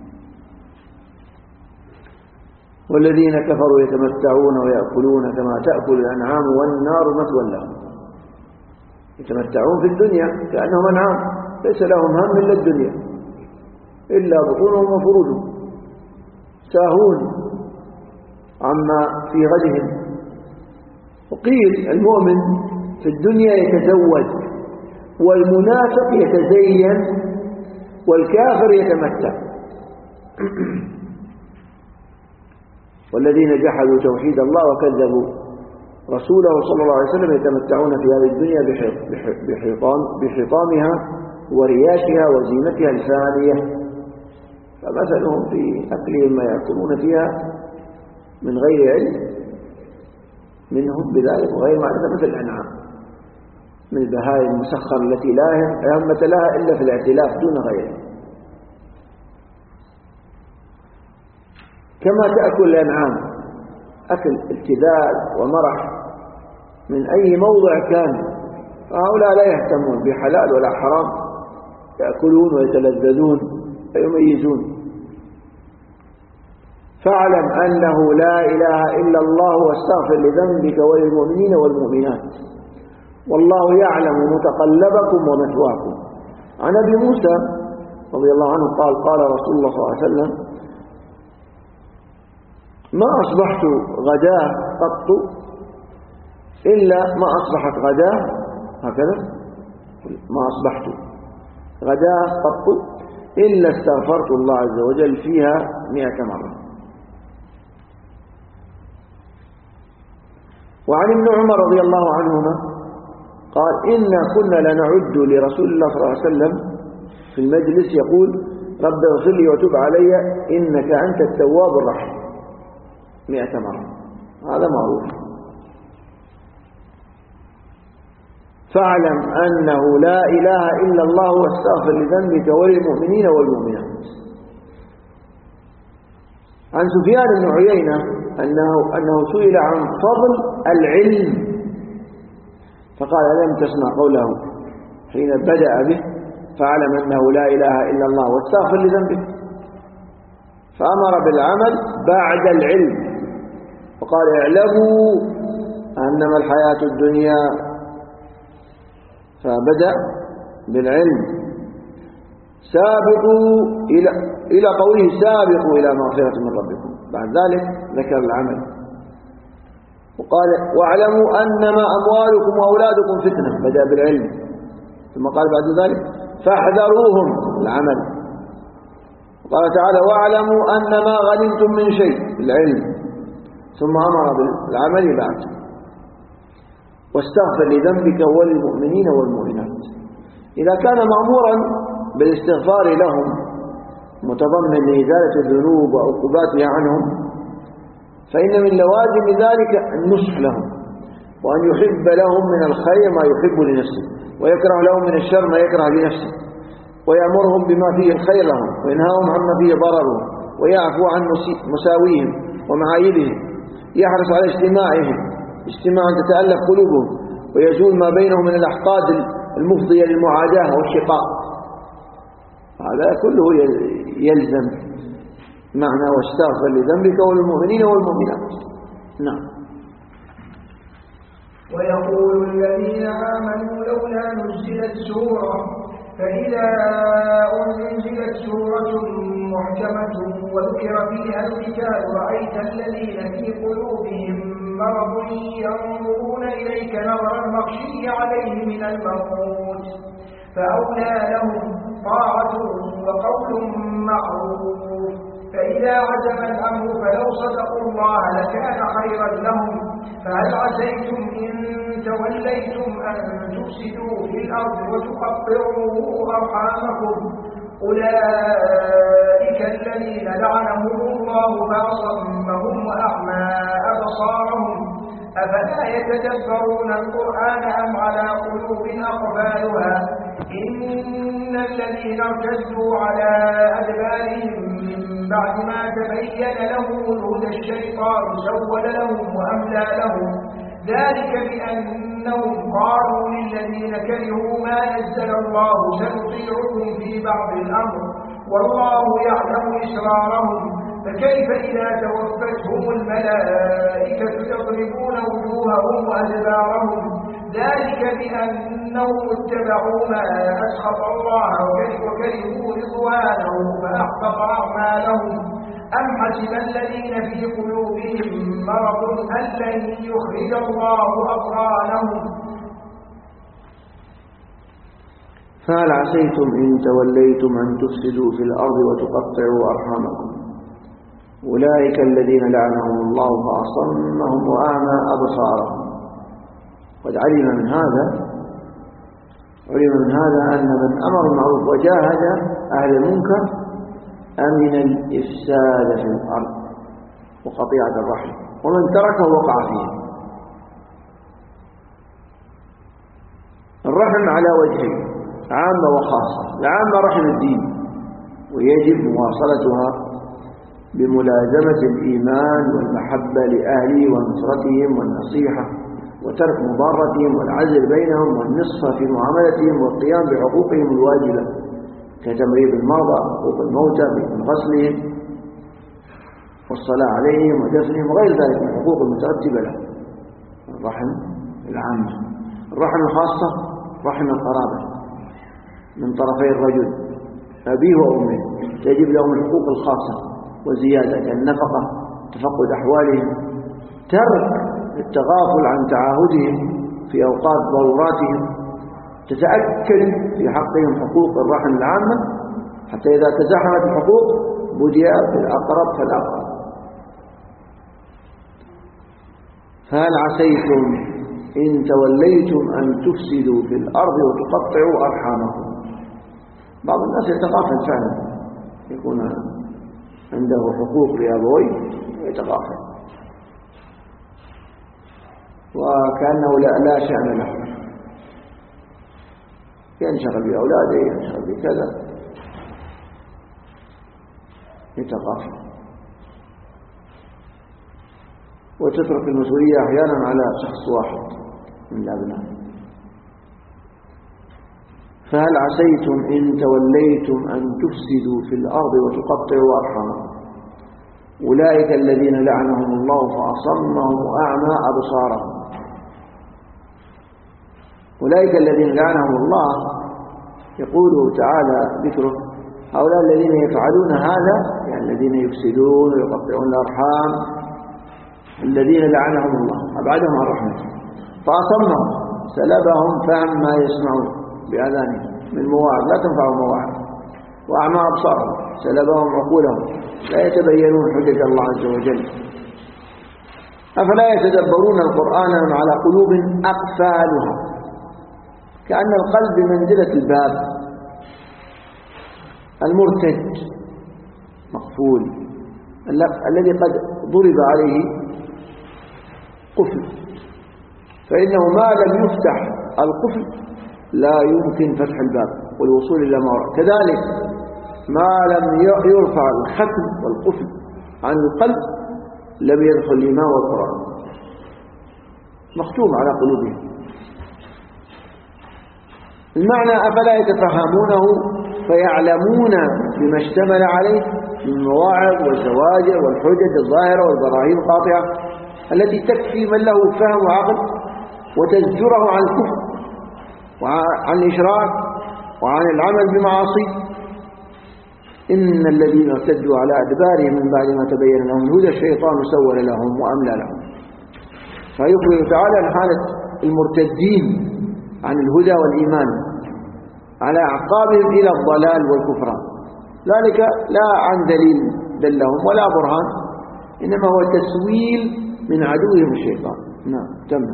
والذين كفروا يتمتعون ويأكلون كما تأكل الأنعام والنار مثوى لهم. يتمتعون في الدنيا كأنهم أنعام ليس لهم هم إلا الدنيا إلا بطونهم وفروجهم، ساهون عما في غدهم. وقيل المؤمن في الدنيا يتزوج والمنافق يتزين والكافر يتمتع. والذين جحدوا توحيد الله وكذبوا رسوله صلى الله عليه وسلم يتمتعون في هذه الدنيا بحطامها ورياشها وزينتها الفانية، فمثلهم في أكلهم ما يأكلون فيها من غير علم منهم بذلك وغير معرفة مثل الأنعام من البهائم المسخر التي لا همة لها إلا في الاعتلاف دون غيره. كما تأكل الأنعام أكل ابتذال ومرح من أي موضع كان، فهؤلاء لا يهتمون بحلال ولا حرام، يأكلون ويتلذذون ويميزون. فاعلم أنه لا إله إلا الله واستغفر لذنبك وللمؤمنين والمؤمنات والله يعلم متقلبكم ومثواكم. عن أبي موسى رضي الله عنه قال رسول الله صلى الله عليه وسلم: ما أصبحت غداه قط إلا ما أصبحت غداه هكذا ما أصبحت غداه قط إلا استغفرت الله عز وجل فيها 100 مرة. وعن ابن عمر رضي الله عنهما قال: إنا كنا لنعد لرسول الله صلى الله عليه وسلم في المجلس يقول: رب اغفر لي وتب علي إنك أنت التواب الرحيم 100 مرة. هذا معروف. فاعلم أنه لا إله إلا الله واستغفر لذنبك وللمؤمنين والمؤمنات. عن سفيان بن عيينة أنه سئل عن فضل العلم فقال: ألم تسمع قوله حين بدأ به فاعلم أنه لا إله إلا الله واستغفر لذنبك، فأمر بالعمل بعد العلم وقال: اعلموا أنما الحياة الدنيا، فبدأ بالعلم. سابقوا إلى قوله: سابقوا إلى مغفرة من ربكم، بعد ذلك ذكر العمل وقال: واعلموا أنما أموالكم وأولادكم فتنة، بدأ بالعلم ثم قال بعد ذلك: فاحذروهم، العمل. وقال تعالى: واعلموا أنما غنمتم من شيء، العلم، ثم أمر بالعمل بعد. واستغفر لذنبك وللمؤمنين والمؤمنات. إذا كان مأمورا بالاستغفار لهم متضمن لإزالة الذنوب وعقوباتها عنهم، فإن من لوازم ذلك النصح لهم وأن يحب لهم من الخير ما يحب لنفسه ويكره لهم من الشر ما يكره لنفسه. ويأمرهم بما فيه الخير لهم وينهاهم عما فيه ضررهم ويعفو عن مساويهم ومعايبهم، يحرص على اجتماعا تتألف قلوبهم ويزول ما بينهم من الأحقاد المفضية للمعاداة والشقاق. هذا كله يلزم معنى واستغفر لذنبك وللمؤمنين والمؤمنات. نعم. ويقول الذين آمنوا لولا نزلت سورة، فإذا أنزلت سورة محكمة وذكر فيها القتال رأيت الذين في قلوبهم مرض ينظرون إليك نظر المغشي عليه من الموت، فأولى لهم طاعة وقول معروف، فإذا عزم الأمر فلو صدقوا الله لكان خيرا لهم، فهل عسيتم إن توليتم أن تفسدوا في الأرض وتقطعوا أرحامكم؟ أولئك الذين لعنهم الله فأصمهم وأعمى أبصارهم، أفلا يتدبرون القرآن أم على قلوب أقفالها؟ إن الذين ارتدوا على أدبارهم من بعد ما تبين لهم الهدى الشيطان سول لهم وأملى لهم، ذلك بأنهم قالوا للذين كرهوا ما نزل الله سنطيعكم في بعض الأمر والله يعلم إسرارهم، فكيف إذا توفتهم الملائكة يضربون وجوههم وأدبارهم، ذلك بأنهم اتبعوا ما أسخط الله وكرهوا رضوانه فأحبط أعمالهم، أم حسب الذين في قلوبهم مرض أن لن يخرج الله أضغانهم؟ فهل عسيتم إن توليتم أن تفسدوا في الأرض وتقطعوا أرحامكم؟ أولئك الذين لعنهم الله فأصمهم وأعمى أبصارهم. قد علم من هذا أن من أمر بالمعروف وجاهد أهل المنكر أمن الإفساد في الأرض وقطيعة الرحم، ومن تركه وقع فيه. الرحم على وجهين، عامة وخاصة. العامة رحم الدين، ويجب مواصلتها بملازمة الإيمان والمحبة لأهله ونصرتهم والنصيحة وترك مضارتهم والعزل بينهم والنصف في معاملتهم والقيام بحقوقهم الواجبة كتمريض المرضى وحقوق الموتى من غسلهم والصلاة عليهم ودفنهم وغير ذلك من الحقوق المترتبة له. الرحم العامة. الرحم الخاصة رحم القرابة من طرفي الرجل أبيه وأمه، تجب لهم الحقوق الخاصة وزيادة كالنفقة، تفقد أحوالهم، ترك التغافل عن تعاهدهم في أوقات ضروراتهم، تتأكد في حقهم حقوق الرحم العامة، حتى إذا تزاحمت الحقوق بدأ بالأقرب فالأقرب. فهل عسيتم إن توليتم أن تفسدوا في الأرض وتقطعوا أرحامكم؟ بعض الناس يتغافل فعلا، يكون عنده حقوق لأبويه ويتغافل وكأنه لا شأن له، ينشغل بأولاده، ينشغل بكذا، يتغافل وتترك المسؤولية أحيانا على شخص واحد من الأبناء. فهل عسيتم إن توليتم أن تفسدوا في الأرض وتقطعوا أرحامكم؟ أولئك الذين لعنهم الله فأصمهم وأعمى أبصارهم. أولئك الذين لعنهم الله يقول تعالى ذكره هؤلاء الذين يفعلون هذا، يعني الذين يفسدون ويقطعون الأرحام، الذين لعنهم الله أبعدهم عن رحمته، فأصمهم سلبهم فهم ما يسمعون بأذانهم من مواعظ لا تنفع مواعظ، وأعمى أبصارهم سلبهم عقولهم لا يتبينون حجج الله عز وجل. أفلا يتدبرون القرآن على قلوب أقفالها، كأن القلب بمنزلة الباب المرتج مقفول الذي قد ضرب عليه قفل، فإنه ما لم يفتح القفل لا يمكن فتح الباب. والوصول إلى ما وراء. كذلك ما لم يرفع الختم والقفل عن القلب لم يدخل الإيمان والقرآن، مختوم على قلوبهم. المعنى أفلا يتفهمونه فيعلمون بما اشتمل عليه من المواعظ والزواجر والحجج الظاهرة والبراهين القاطعة التي تكفي من له فهم وعقل وتزجره عن الكفر وعن الإشراك وعن العمل بمعاصي. إن الذين ارتدوا على أدبارهم من بعد ما تبين لهم الهدى الشيطان سول لهم وأملى لهم. فيخبر تعالى عن حالة المرتدين عن الهدى والإيمان على أعقابهم إلى الضلال والكفران، ذلك لا عن دليل دلهم ولا برهان، إنما هو تسويل من عدوهم الشيطان. نعم تم.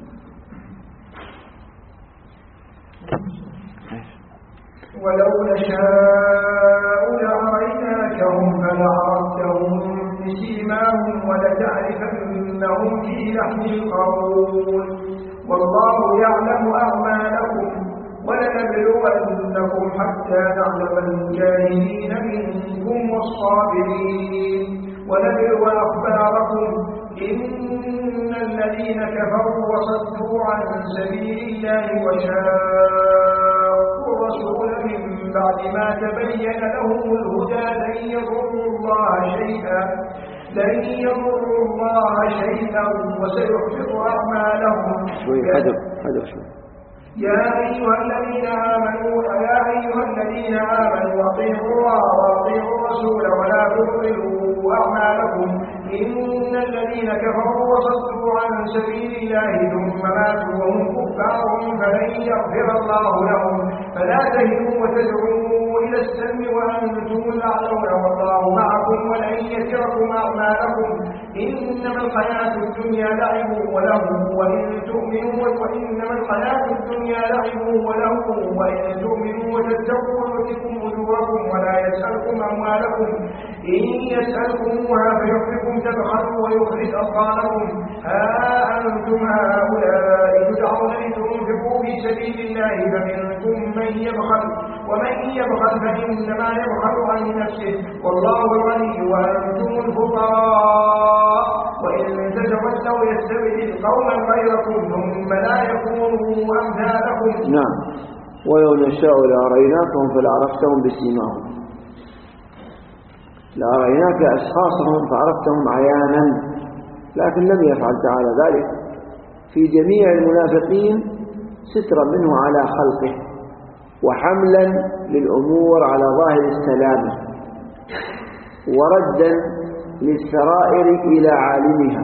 ولو نشاء لأريناكهم فلعرفتهم بسيماهم ولتعرفنهم في لحن القول والله يعلم أعمالكم ولنبلونكم حتى نعلم المجاهدين منكم والصابرين ونبلو أخباركم إن الذين كفروا وصدوا عن سبيل الله وشاقوا الرسول من بعد ما تبين لهم الهدى لن يضروا الله شيئا وسيحبط أعمالهم. حذر شوي. يا أيها الذين آمنوا أطيعوا الله وأطيعوا الرسول ولا تبطلوا أعمالكم إن الذين كفروا وصدوا عن سبيل الله ثم ماتوا وهم كفار فلن يغفر الله لهم فلا تهنوا وتدعوا إلى السلم وأنتم الأعلون والله معكم ولن يتركم أعمالكم إنما الحياة الدنيا لعب وله وإن تؤمنوا وإن تؤمنوا وتتقوا يؤتكم أجوركم ولا يسألكم أموالكم إن يسألكموها فيحفكم تبخلوا ويخرج أضغانكم ها أنتم هؤلاء تدعون لتنفقوا في سبيل الله فمنكم من يبخل ومن يبخل فإنما يبخل عن نفسه والله الغني وأنتم الفقراء وإن تتولوا يستبدل قوما غيركم ثم لا يكونوا أمثالكم. نعم. ولو نشاء لأريناكهم فلعرفتهم بسيماهم، لأريناك أشخاصهم فعرفتهم عيانا، لكن لم يفعل تعالى ذلك في جميع المنافقين سترا منه على خلقه وحملا للأمور على ظاهر السلامة وردا للسرائر إلى عالمها.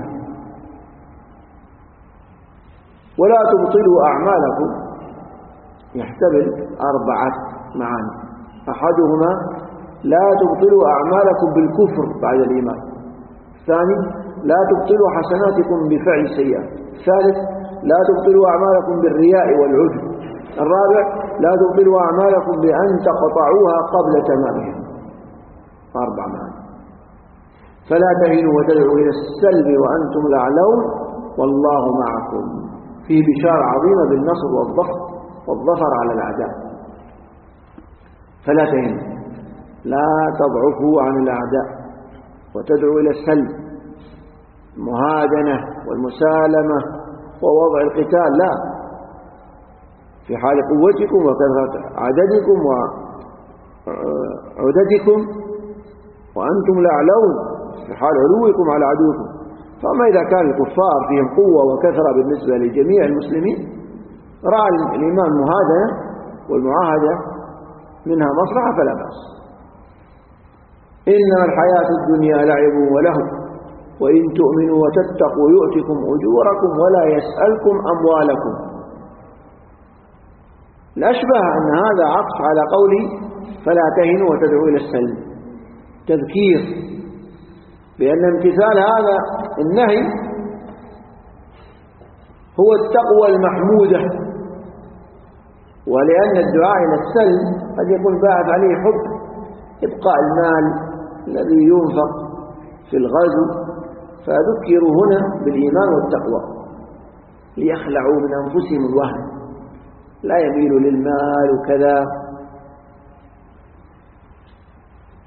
ولا تبطلوا أعمالكم يحتمل 4 معاني. أحدهما لا تبطلوا أعمالكم بالكفر بعد الإيمان. الثاني لا تبطلوا حسناتكم بفعل سيئات. الثالث لا تبطلوا أعمالكم بالرياء والعجب. الرابع لا تبطلوا أعمالكم بأن تقطعوها قبل تمامها. 4 معاني. فلا تهنوا وتدعوا إلى السلم وأنتم الأعلون والله معكم. فيه بشارة عظيمة بالنصر والظفر على الأعداء. فلا تهنوا، لا تضعفوا عن الأعداء وتدعوا إلى السلم، المهادنة والمسالمة ووضع القتال، لا، في حال قوتكم وكثرة عددكم وعددكم وأنتم الأعلون في حال علوكم على عدوكم. فأما إذا كان الكفار فيهم قوة وكثرة بالنسبة لجميع المسلمين رأى الإمام المهادنة والمعاهدة منها مصلحة فلا بأس. إنما الحياة الدنيا لعب وله وإن تؤمنوا وتتقوا يؤتكم أجوركم ولا يسألكم أموالكم. الأشبه أن هذا عطف على قوله فلا تهنوا وتدعوا إلى السلم، تذكير بأن امتثال هذا النهي هو التقوى المحمودة، ولأن الدعاء إلى السلم قد يكون باعث عليه حب إبقاء المال الذي ينفق في الغزو، فذكروا هنا بالإيمان والتقوى ليخلعوا من أنفسهم الوهن، لا يميل للمال وكذا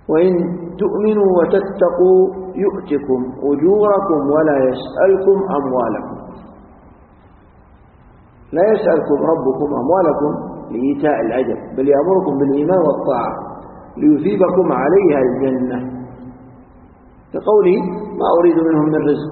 وإن تؤمنوا وتتقوا يؤتكم أجوركم ولا يسألكم أموالكم. لا يسألكم ربكم أموالكم لإيتاء الأجر، بل يأمركم بالإيمان والطاعة ليثيبكم عليها الجنة، كقوله ما أريد منهم من رزق.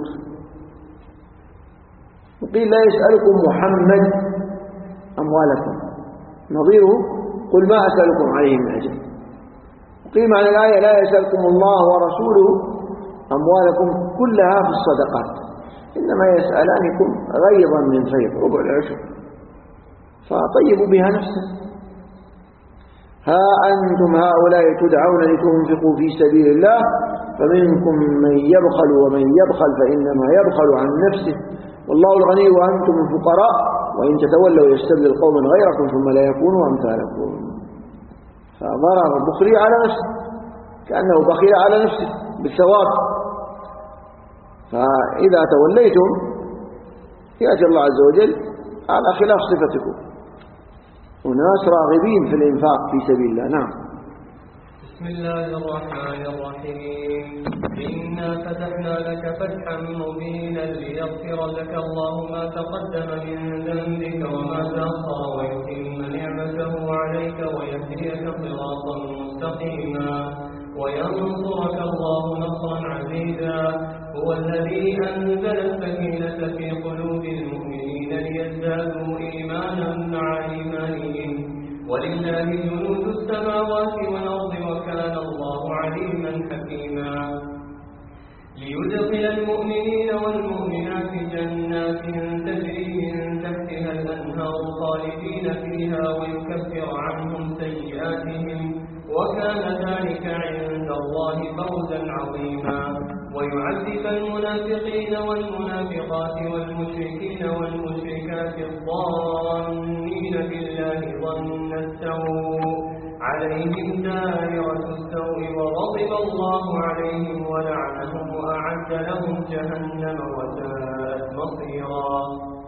وقيل لا يسألكم محمد أموالكم، نظيره قل ما أسألكم عليه من أجر. وقيل معنى الآية لا يسألكم الله ورسوله أموالكم كلها في الصدقات، إنما يسألانكم غيظا من فيض ربع العشر فطيبوا بها نفسه. ها أنتم هؤلاء تدعون لتنفقوا في سبيل الله فمنكم من يبخل ومن يبخل فإنما يبخل عن نفسه والله الغني وأنتم الفقراء وإن تتولوا يستبدل قوما غيركم ثم لا يكونوا أمثالكم. فضرر البخل على نفسه كأنه بخيل على نفسه بالثواب. فإذا توليتم يأتي الله عز وجل على خلاف صفتكم، وناس راغبين في الإنفاق في سبيل الله. نعم. بسم الله الرحمن الرحيم. إنا فتحنا لك فتحا مبينا ليغفر لك الله ما تقدم من ذنبك وما تأخر ويتم نعمته عليك ويهديك صراطا مستقيما وينصرك الله نصرا عزيزا. هو الذي أنزل السكينة في قلوب المؤمنين ليزدادوا إيمانا مع إيمانهم ولله جنود السماوات والأرض وكان الله عليما حكيما. ليدخل المؤمنين والمؤمنات جنات تجري من تحتها الأنهار خالدين فيها ويكفر عنهم سيئاتهم وكان ذلك عند الله فوزا عظيما. ويعذب المنافقين والمنافقات والمشركين والمشركات الظانين بالله ظن السوء عليهم دائرة السوء وغضب الله عليهم ولعنهم وأعد لهم جهنم وساءت مصيرا.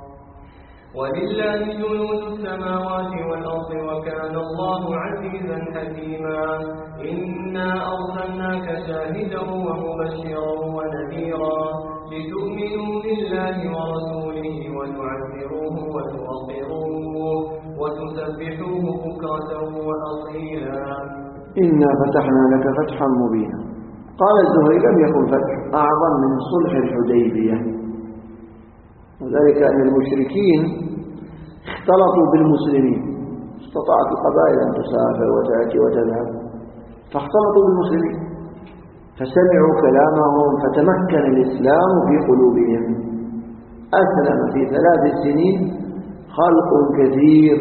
ولله جنود السماوات والأرض وكان الله عزيزا حكيما. إنا أرسلناك شاهدا ومبشرا ونذيرا لتؤمنوا بالله ورسوله وتعزروه وتوقروه وتسبحوه بكرة وأصيلا. إنا فتحنا لك فتحا مبينا. قال الزهري لم يكن فتح أعظم من صلح الحديبية، وذلك أن المشركين اختلطوا بالمسلمين، استطاعت القبائل أن تسافر وتأتي وتذهب فاختلطوا بالمسلمين فسمعوا كلامهم فتمكن الإسلام في قلوبهم. أسلم في 3 سنين خلق كثير.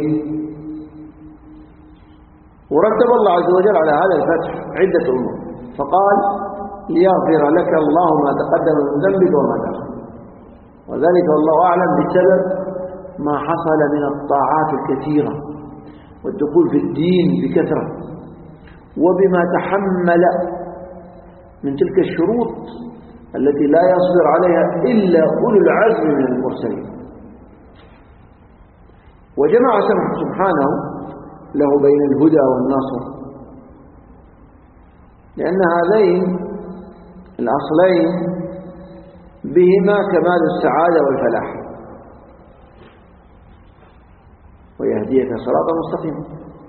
ورتب الله عز وجل على هذا الفتح عدة أمور، فقال ليغفر لك الله ما تقدم من ذنبك وما تأخر، وذلك والله أعلم بسبب ما حصل من الطاعات الكثيرة والدخول في الدين بكثرة، وبما تحمل من تلك الشروط التي لا يصبر عليها إلا أولو العزم من المرسلين. وجمع سبحانه له بين الهدى والنصر، لأن هذين الأصلين بهما كمال السعادة والفلاح، ويهديك صراطا مستقيما.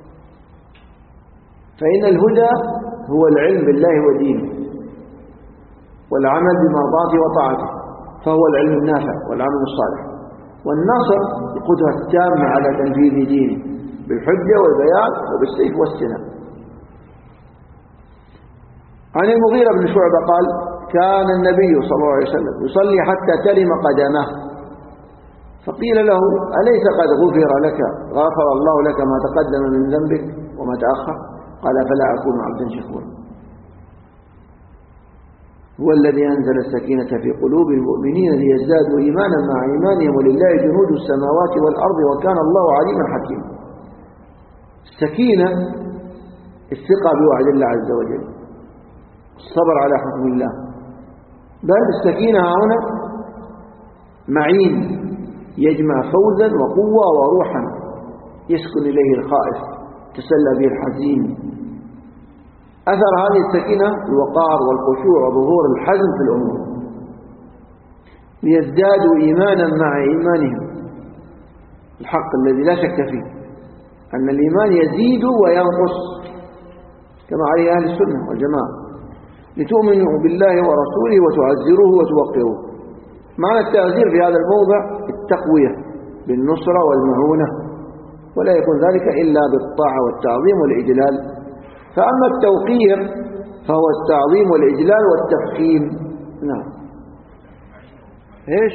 فإن الهدى هو العلم بالله ودينه والعمل بمرضاته وطاعته، فهو العلم النافع والعمل الصالح. والنصر القدرة التامة على تنفيذ دينه بالحجة والبيان وبالسيف والسنان. عن المغيرة بن شعبة قال كان النبي صلى الله عليه وسلم يصلي حتى تلم قدمه، فقيل له أليس قد غفر الله لك ما تقدم من ذنبك وما تأخر؟ قال فلا أكون عبدا شكورا. هو الذي أنزل السكينة في قلوب المؤمنين ليزدادوا إيمانا مع إيمانهم ولله جنود السماوات والأرض وكان الله عليما حكيما. السكينة الثقة بوعد الله عز وجل، الصبر على حكم الله، بل السكينة هنا معين يجمع فوزا وقوة وروحا يسكن إليه الخائف تسلى به الحزين. أثر هذه السكينة الوقار والخشوع وظهور الحزم في الأمور، ليزدادوا إيمانا مع إيمانهم. الحق الذي لا شك فيه أن الإيمان يزيد وينقص كما عليه أهل السنة والجماعة، لتؤمنوا بالله ورسوله وتعزروه وتوقروه. معنى التعزير في هذا الموضع التقوية بالنصرة والمعونة، ولا يكون ذلك إلا بالطاعة والتعظيم والإجلال. فأما التوقير فهو التعظيم والإجلال والتفخيم. نعم. إيش؟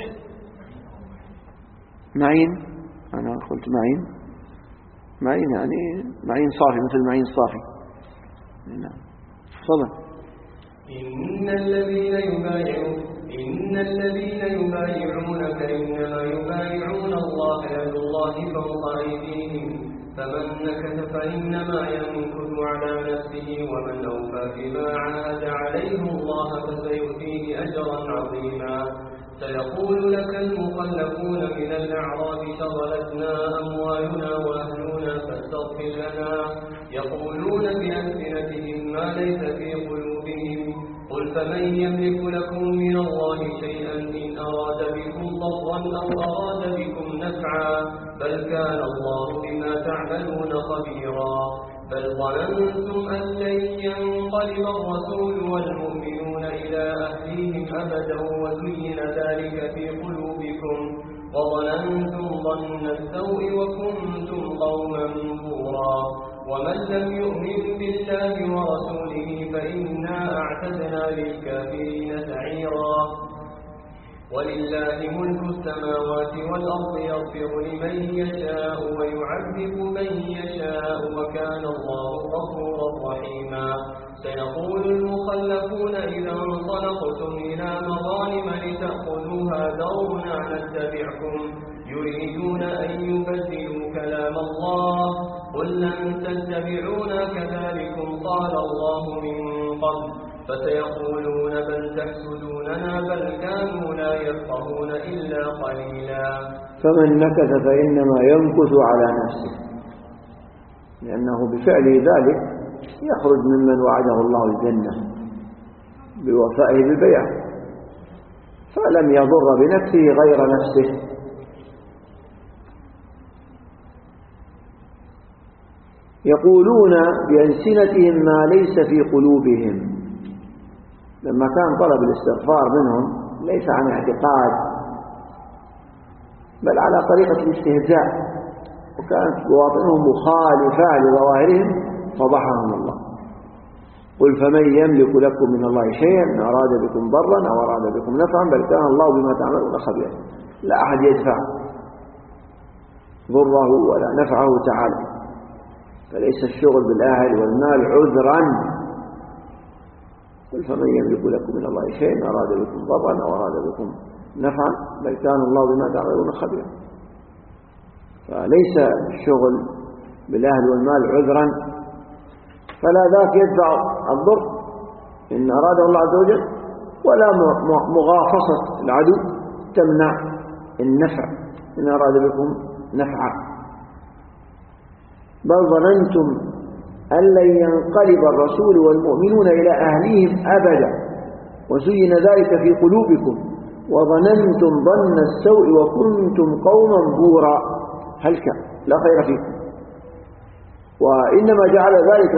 معين؟ أنا قلت معين. معين يعني معين صافي، مثل معين صافي. نعم. تفضل. إن الذين يبايعونك إنما يبايعون الله يد الله فوق أيديهم فمن نكث فإنما ينكث على نفسه ومن أوفى بما عاهد عليه الله فسيؤتيه أجرا عظيما. سيقول لك المخلفون من الأعراب شغلتنا أموالنا وأهلنا فاستغفر لنا يقولون بألسنتهم ما ليس في قلوبهم قل فمن يملك لكم من الله شيئا إن أراد بكم ضرا أو أراد بكم نفعا بل كان الله بما تعملون خبيرا. بل ظننتم أن لن ينقلب الرسول والمؤمنون إلى أهليهم أبدا وزين ذلك في قلوبكم وظننتم ظن السوء وكنتم قوما بورا. ومن لم يؤمن بالله ورسوله فإنا أعتدنا للكافرين سعيرا. ولله ملك السماوات والأرض يغفر لمن يشاء ويعذب من يشاء وكان الله غفورا رحيما. سيقول المخلفون إذا انطلقتم إلى مغانم لتأخذوها ذرونا نتبعكم يريدون أن يبدلوا كلام الله قل لن تتبعونا كذلكم قال الله من قبل فسيقولون بل تحسدوننا بل كانوا لا يفقهون إلا قليلا. فمن نكث فإنما ينكث على نفسه، لأنه بفعله ذلك يخرج ممن وعده الله الجنة بوفائه بالبيع، فلم يضر بنفسه غير نفسه. يقولون بألسنتهم ما ليس في قلوبهم. لما كان طلب الاستغفار منهم ليس عن اعتقاد بل على طريقة الاستهزاء، وكانت بواطنهم مخالفة لظواهرهم فضحهم الله. قل فمن يملك لكم من الله شيئا إن أراد بكم ضرا أو أراد بكم نفعا بل كان الله بما تعملون خبيرا. لا أحد يدفع ضره ولا نفعه تعالى، فليس الشغل بالأهل والمال عذرا. قل فمن يملك لكم من الله شيئا إن أراد بكم ضرا أو أراد بكم نفعا بل كان الله بما تعملون خبيرا. فليس الشغل بالأهل والمال عذرا، فلا ذاك يدفع الضر إن أراده الله عز وجل، ولا مغافصة العدو تمنع النفع إن أراد بكم نفعا. بل ظننتم أن لن ينقلب الرسول والمؤمنون إلى أهليهم أبدا وزين ذلك في قلوبكم وظننتم ظن السوء وكنتم قوما بورا. هلك لا خير فيكم. وإنما جعل ذلك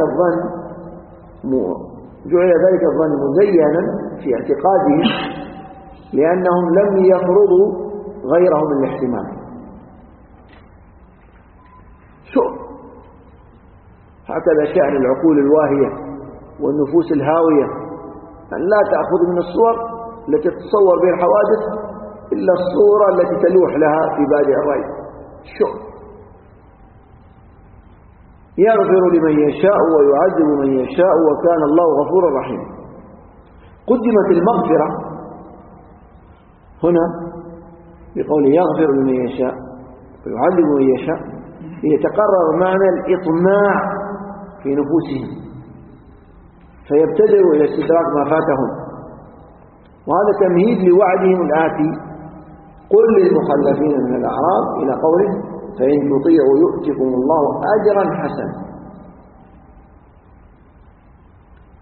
الظن مزينا في اعتقادهم لأنهم لم يفرضوا غيره من الاحتمال. هكذا شأن العقول الواهية والنفوس الهاوية، أن لا تأخذ من الصور التي تتصور بها الحوادث إلا الصورة التي تلوح لها في بادئ الرأي. يغفر لمن يشاء ويعذب من يشاء وكان الله غفورا رحيما. قدمت المغفرة هنا بقول يغفر لمن يشاء ويعذب من يشاء، يتقرر معنى الإطماع في نفوسهم فيبتدئوا إلى استدراك ما فاتهم. وهذا تمهيد لوعدهم الآتي قل للمخلفين من الأعراب إلى قوله فإن تطيعوا يؤتكم الله أجرا حسنا.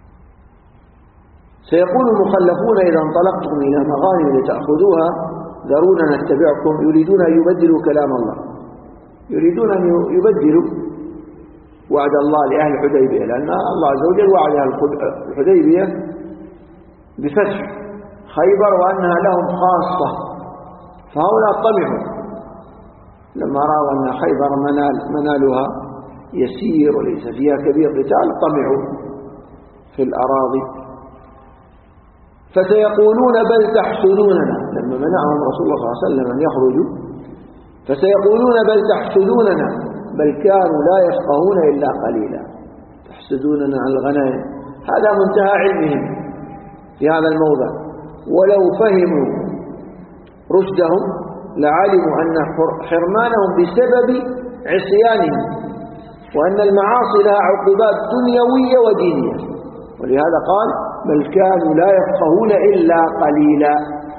سيقول المخلفون إذا انطلقتم إلى مغانم لتأخذوها ذرونا نتبعكم، يريدون أن يبدلوا كلام الله، يريدون أن يبدلوا وعد الله لأهل الحديبية، لأن الله عز وجل وعد أهل الحديبية بفتح خيبر وأنها لهم خاصة، فهؤلاء طمعوا لما رأوا أن خيبر منالها يسير وليس فيها كبير قتال، طمعوا في الأراضي. فسيقولون بل تحسدوننا، لما منعهم رسول الله صلى الله عليه وسلم أن يخرجوا، فسيقولون بل تحسدوننا بل كانوا لا يفقهون إلا قليلا. تحسدوننا على الغنائم، هذا منتهى علمهم في هذا الموضع، ولو فهموا رشدهم لعلموا أن حرمانهم بسبب عصيانهم، وأن المعاصي لها عقوبات دنيوية ودينية، ولهذا قال بل كانوا لا يفقهون إلا قليلا.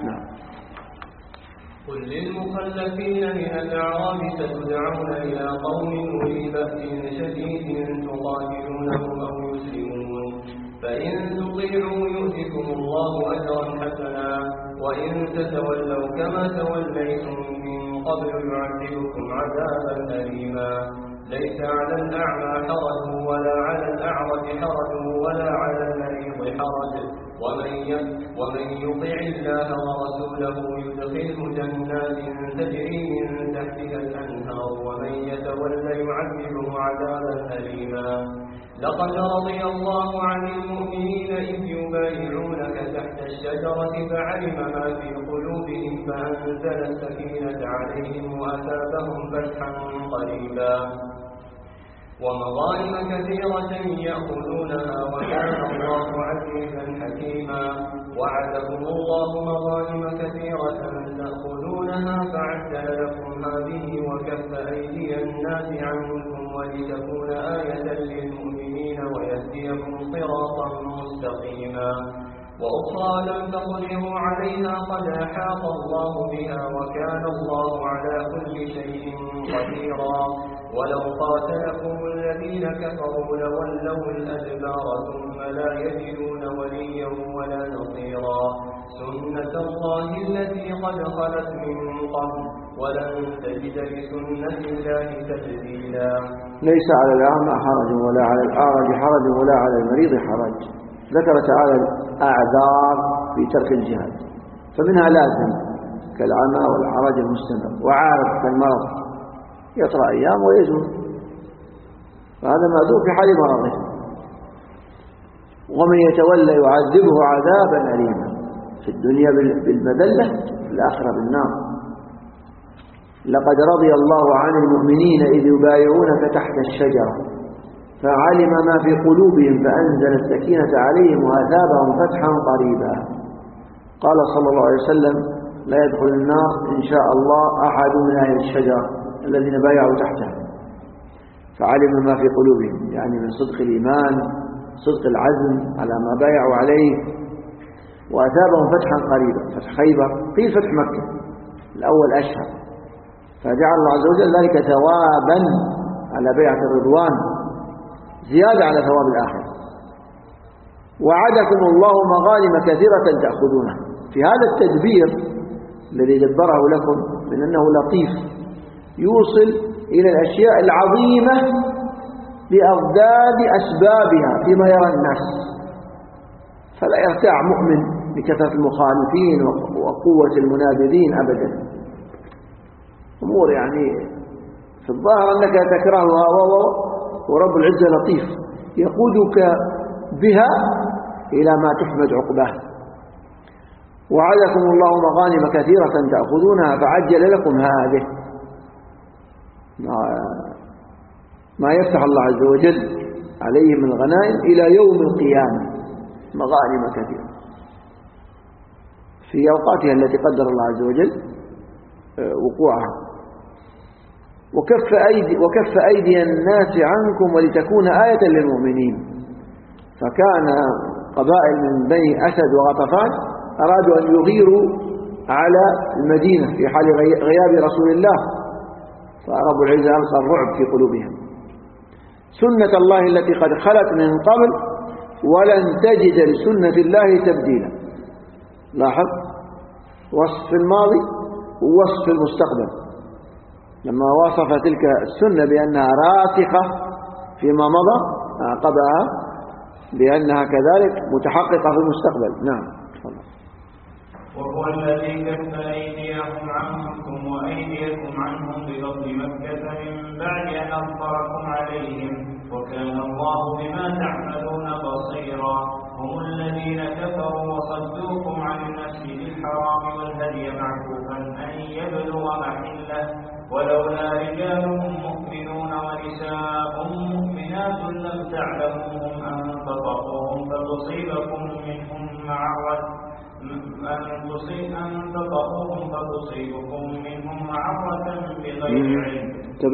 قل للمخلفين من الأعراب ستدعون إلى قوم أولي بأس شديد تقاتلونهم أو يسلمون، فإن تطيعوا يؤتكم الله أجرا حسنا، وإن تتولوا كما توليتم من قبل يعذبكم عذابا أليما. ليس على الأعمى حرج ولا على الأعرج حرج ولا على المريض حرج، ومن يطع الله ورسوله يدخله جنات تجري من تحتها الأنهار، ومن يتولى يعذبه عذابا أليما. لقد رضي الله عن المؤمنين إذ يبايعونك تحت الشجرة فعلم ما في قلوبهم فأنزل السكينة عليهم وأثابهم فتحا قريبا، ومغانم كثيرة يأخذونها وكان الله عزيزا حكيما. وعدكم الله مغانم كثيرة تأخذونها فعجل لكم هذه وكف أيدي الناس عنكم ولتكون آية للمؤمنين ويهديكم صراطا مستقيما. وأخرى لم تقدروا عليها قد أحاط الله بها وكان الله على كل شيء قديرا. ولو قاتلكم الذين كفروا لولوا الأدبار ثم لا يجدون وليا ولا نصيرا. سنة الله التي قد خلت من قبل ولن تجد لسنة الله تبديلا. ليس على الأعمى حرج ولا على الأعرج حرج ولا على المريض حرج. ذكر تعالى الأعذار في ترك الجهاد، فمنها لازم كالعمى والعرج المستمر، وعارض كالمرض يطرأ أيام ويزول، فهذا معذور في حال مرضه. ومن يتولى يعذبه عذابا أليما، في الدنيا بالمذلة في الآخرة بالنار. لقد رضي الله عن المؤمنين إذ يبايعونك تحت الشجرة فعلم ما في قلوبهم فأنزل السكينة عليهم وأثابهم فتحا قريبا. قال صلى الله عليه وسلم لا يدخل النار إن شاء الله أحد من أهل الشجرة الذين بايعوا تحتها، فعلم ما في قلوبهم، يعني من صدق الإيمان، صدق العزم على ما بايعوا عليه، وأثابهم فتحا قريبا. فتح خيبر قيل فتح مكة الأول أشهر، فجعل الله عز وجل ذلك ثوابا على بيعة الرضوان زيادة على ثواب الآخرة. وعدكم الله مغانم كثيرة تأخذونها. في هذا التدبير الذي دبره لكم من أنه لطيف يوصل إلى الأشياء العظيمة بأضداد أسبابها فيما يرى الناس، فلا يرتاع مؤمن بكثرة المخالفين وقوة المنابذين أبدا. أمور يعني في الظاهر أنك تكرهها ورب العزة لطيف يقودك بها إلى ما تحمد عقباه. وعدكم الله مغانم كثيرة تأخذونها فعجل لكم هذه، ما يفتح الله عز وجل عليه من الغنائم إلى يوم القيامة، مغانم كثيرة في أوقاتها التي قدر الله عز وجل وقوعها. وكف أيدي الناس عنكم ولتكون آية للمؤمنين. فكان قبائل من بني أسد وغطفان أرادوا أن يغيروا على المدينة في حال غياب رسول الله، فرب العزة ألقى الرعب في قلوبهم. سنة الله التي قد خلت من قبل ولن تجد لسنة الله تبديلا. لاحظ وصف الماضي ووصف المستقبل، لما وصف تلك السنة بأنها راسخة فيما مضى عقبها بأنها كذلك متحققة في المستقبل. نعم. وهو الذي كف أيديهم عنكم وأيديكم عنهم ببطن مكة من بعد أن أظفركم عليهم وكان الله بما تعملون بصيرا. هم الذين كفروا وصدوكم عن المسجد الحرام والهدي معكوفا أن يبلغ محله ولولا رجال مؤمنون ونساء مؤمنات لم تعلموهم أن تطؤوهم فتصيبكم منهم معرة بغير علم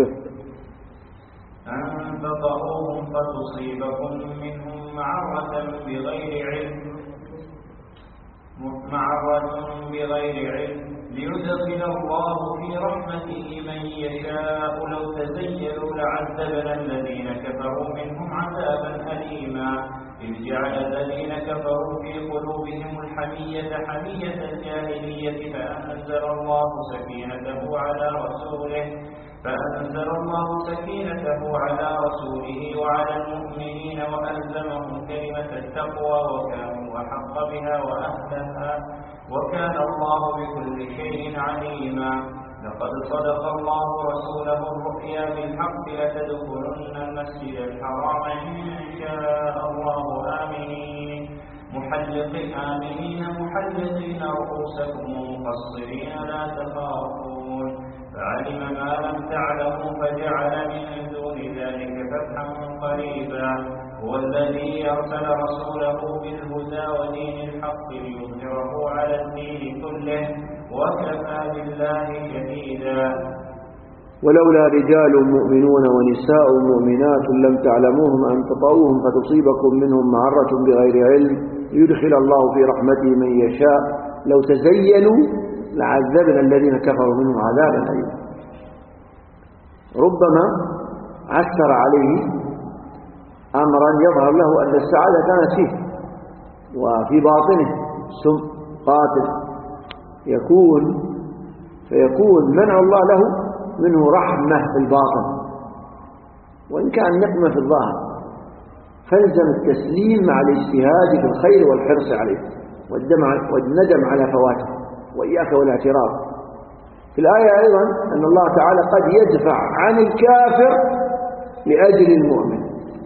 ليدخل الله في رحمته من يشاء لو تزيلوا لعذبنا الذين كفروا منهم عذابا أليما. إذ جعل الذين كفروا في قلوبهم الحمية حمية الجاهلية فأنزل الله سكينته على رسوله وعلى المؤمنين وألزمهم كلمة التقوى وكانوا أحق بها وأهلها وكان الله بكل شيء عليما. لقد صدق الله رسوله الرؤيا بالحق لتدخلن المسجد الحرام إن شاء الله آمنين محلقين رؤوسكم ومقصرين لا تخافون فعلم ما لم تعلموا فجعل من دون ذلك فتحا قريبا. هو الذي أرسل رسوله بالهدى ودين الحق ليظهره على الدين كله وكفى بالله شهيدا. ولولا رجال مؤمنون ونساء مؤمنات لم تعلموهم أن تطؤوهم فتصيبكم منهم معرة بغير علم ليدخل الله في رحمته من يشاء لو تزيلوا لعذبنا الذين كفروا منهم عذابا أليما. ربما عثر عليه أمرا يظهر له أن السعادة كانت فيه وفي باطنه سم قاتل فيكون منع الله له منه رحمة في الباطن وإن كان نقمة في الظاهر، فالزم التسليم مع الاجتهاد في الخير والحرص عليه والندم على فواته وإياك والاعتراض. في الآية أيضا أن الله تعالى قد يدفع عن الكافر لأجل المؤمن.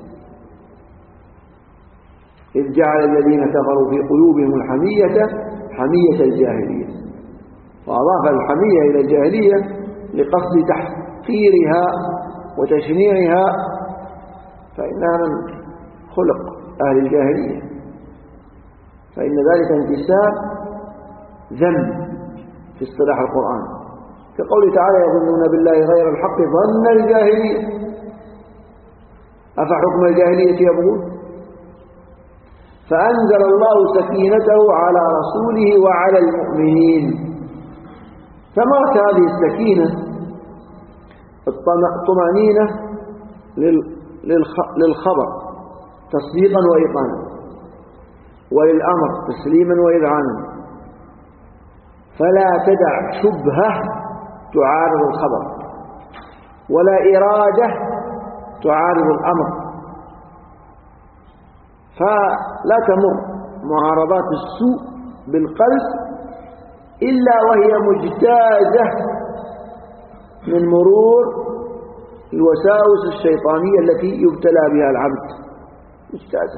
إذ جعل الذين كفروا في قلوبهم الحمية حمية الجاهلية، وأضاف الحمية إلى الجاهلية لقصد تحقيرها وتشنيعها، فإنها من خلق أهل الجاهلية، فإن ذلك انتساب ذنب في اصطلاح القرآن، كقوله تعالى يظنون بالله غير الحق ظن الجاهلية أفحكم الجاهلية يبغون. فأنزل الله سكينته على رسوله وعلى المؤمنين. ثمرة هذه السكينة الطمأنينة للخبر تصديقا وإيقانا، وللأمر تسليما وإذعانا، فلا تدع شبهة تعارض الخبر ولا إرادة تعارض الأمر، فلا تمر معارضات السوء بالقلب إلا وهي مجتازة من مرور الوساوس الشيطانية التي يبتلى بها العبد، مجتازة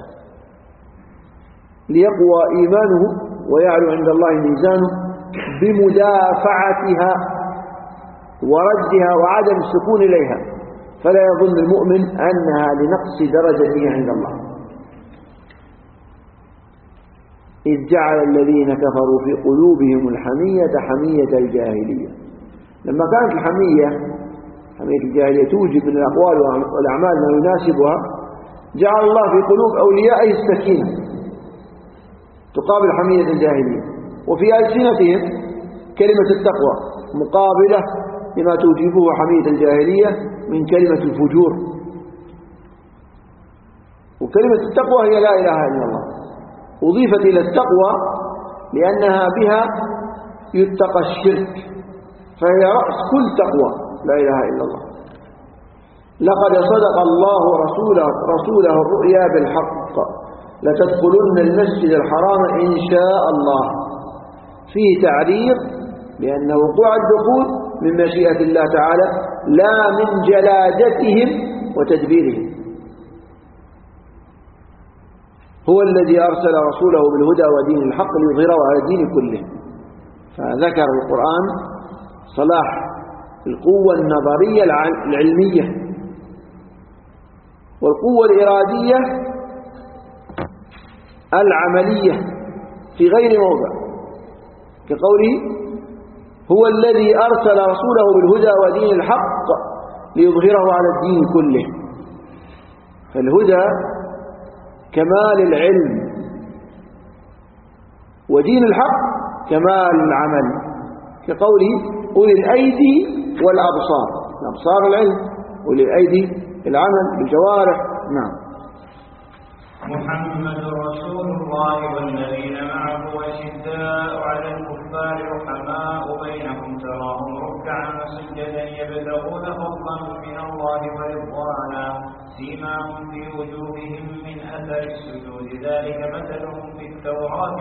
ليقوى إيمانه ويعلو عند الله ميزانه بمدافعتها وردها وعدم السكون إليها، فلا يظن المؤمن أنها لنقص درجته عند الله. إذ جعل الذين كفروا في قلوبهم الحمية حمية الجاهلية. لما كانت حمية الجاهلية توجب من الأقوال والأعمال ما يناسبها، جعل الله في قلوب أوليائه السكينة تقابل حمية الجاهلية، وفي ألسنتهم كلمة التقوى مقابلة لما توجبه حمية الجاهلية من كلمة الفجور. ولهذا قال الله تعالى يظنون بالله غير الحق ظن الجاهلية أفحكم الجاهلية يبغون. فأنزل الله سكينته على رسوله وعلى المؤمنين وألزمهم كلمة التقوى وكانوا أحق بها وأهلها وكان الله بكل شيء عليما. وكلمة التقوى هي لا إله إلا الله، أضيفت إلى التقوى لأنها بها يتقى الشرك، فهي رأس كل تقوى لا إله إلا الله. لقد صدق الله رسوله الرؤيا بالحق لتدخلن المسجد الحرام إن شاء الله، فيه تعريض بأن وقوع الدخول من مشيئة الله تعالى لا من جلادتهم وتدبيرهم. هو الذي أرسل رسوله بالهدى ودين الحق ليظهره على الدين كله. فذكر القرآن صلاح القوة النظرية العلمية والقوة الإرادية العملية في غير موضع، كقوله هو الذي أرسل رسوله بالهدى ودين الحق ليظهره على الدين كله. فالهدى كمال العلم، ودين الحق كمال العمل، كقوله أولي الأيدي والأبصار، الأبصار العلم، أولي الأيدي العمل بالجوارح. نعم. محمد رسول الله والذين معه أشداء على الكفار رحماء بينهم تراهم ركعا سجدا يبتغون فضلا من الله ورضوانا سيماهم في وجوههم من أثر السجود ذلك مثلهم في التوراة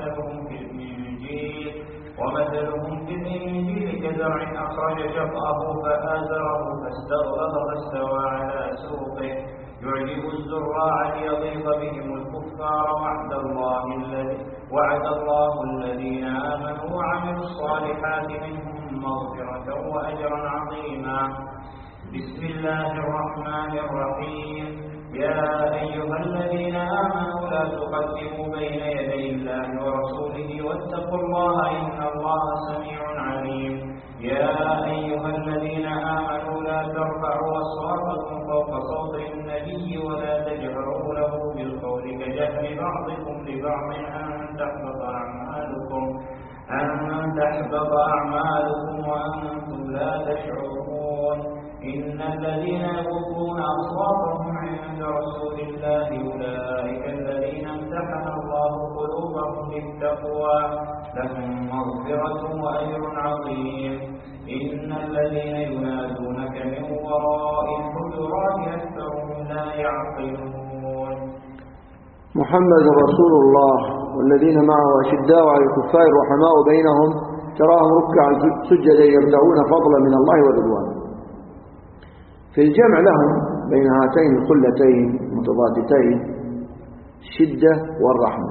ومثلهم في الإنجيل كزرع أخرج شطأه فآزره فاستغلظ فاستوى على سوقه يعجب الزراع ليغيظ بهم الكفار وعد الله الذين آمنوا وعملوا الصالحات منهم مغفرة وأجرا عظيما. بسم الله الرحمن الرحيم. يا أيها الذين آمنوا لا تقدموا بين يدي الله ورسوله واتقوا الله إن الله سميع عليم. يا أيها الذين آمنوا لا ترفعوا أصواتكم فوق صوت النبي ولا تجهروا له بالقول كجهر بعضكم لبعض أن تحبط أعمالكم وأنتم لا تشعرون. إن الذين يغضون أصواتهم عند رسول الله أولئك الذين امتحن الله قلوبهم للتقوى لهم مغفرة وأجر عظيم. إن الذين ينادونك من وراء الحجرات أكثرهم لا يعقلون. محمد رسول الله والذين معه أشداء على الكفار رحماء بينهم تراهم ركعا سجدا يبتغون فضلا من الله ورضوانه. في الجمع لهم بين هاتين الخلتين المتضادتين الشدة والرحمة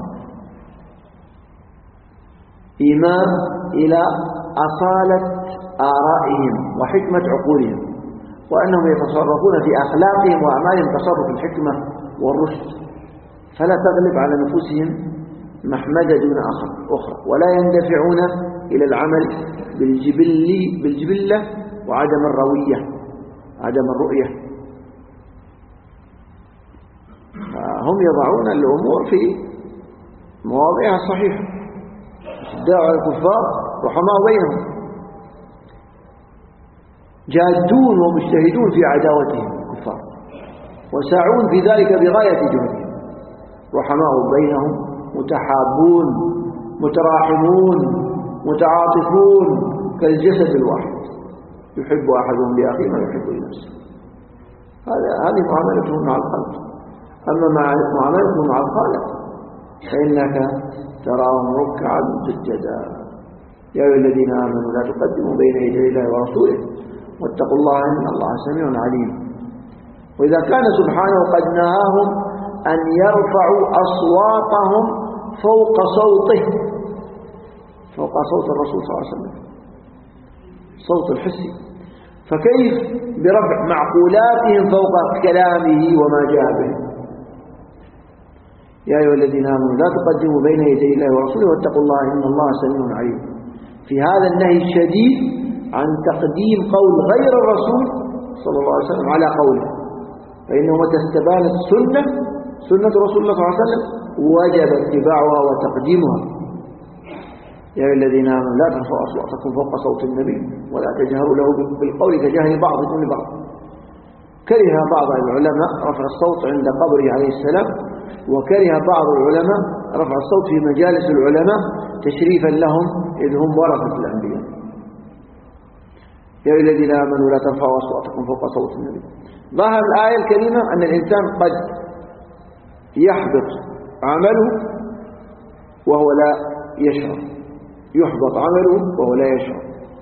إيمان إلى أصالة آرائهم وحكمة عقولهم، وأنهم يتصرفون في أخلاقهم وأعمالهم تصرف الحكمة والرشد، فلا تغلب على نفوسهم محمدة دون أخرى، ولا يندفعون إلى العمل بالجبلة وعدم الروية عدم الرؤية. هم يضعون الأمور في مواضعها الصحيحة. أشداء على الكفار رحماء بينهم، جادون ومجتهدون في عداوتهم الكفار وساعون في ذلك بغاية جهدهم. رحماء بينهم متحابون متراحمون متعاطفون كالجسد الواحد يحب أحدهم لأخيه ما يحب لنفسه. هذه معاملتهم مع الخلق. أما معاملتهم مع الخالق فإنك تراهم ركعا سجدا. يا أيها الذين آمنوا لا تقدموا بين يدي الله ورسوله واتقوا الله إن الله سميع عليم. وإذا كان سبحانه قد نهاهم أن يرفعوا أصواتهم فوق صوت الرسول صلى الله عليه وسلم، صوت الحسي، فكيف برفع معقولاتهم فوق كلامه وما جاء به؟ يا أيها الذين آمنوا لا تقدموا بين يدي الله ورسوله واتقوا الله إن الله سميع عليم. في هذا النهي الشديد عن تقديم قول غير الرسول صلى الله عليه وسلم على قوله، فإنه متى استبانت سنة رسول الله صلى الله عليه وسلم وجب اتباعها وتقديمها. يا أيها الذين آمنوا لا ترفعوا أصواتكم فوق صوت النبي ولا تجهروا له بالقول كجهر بعضكم لبعض كره بعض العلماء رفع الصوت عند قبره عليه السلام، وكره بعض العلماء رفع الصوت في مجالس العلماء تشريفا لهم إذ هم ورثة الأنبياء. يا أيها الذين آمنوا لا ترفعوا أصواتكم فوق صوت النبي. ظاهر الآية الكريمة أن الإنسان قد يحبط عمله وهو لا يشعر، يحبط عمله وهو لا يشعر.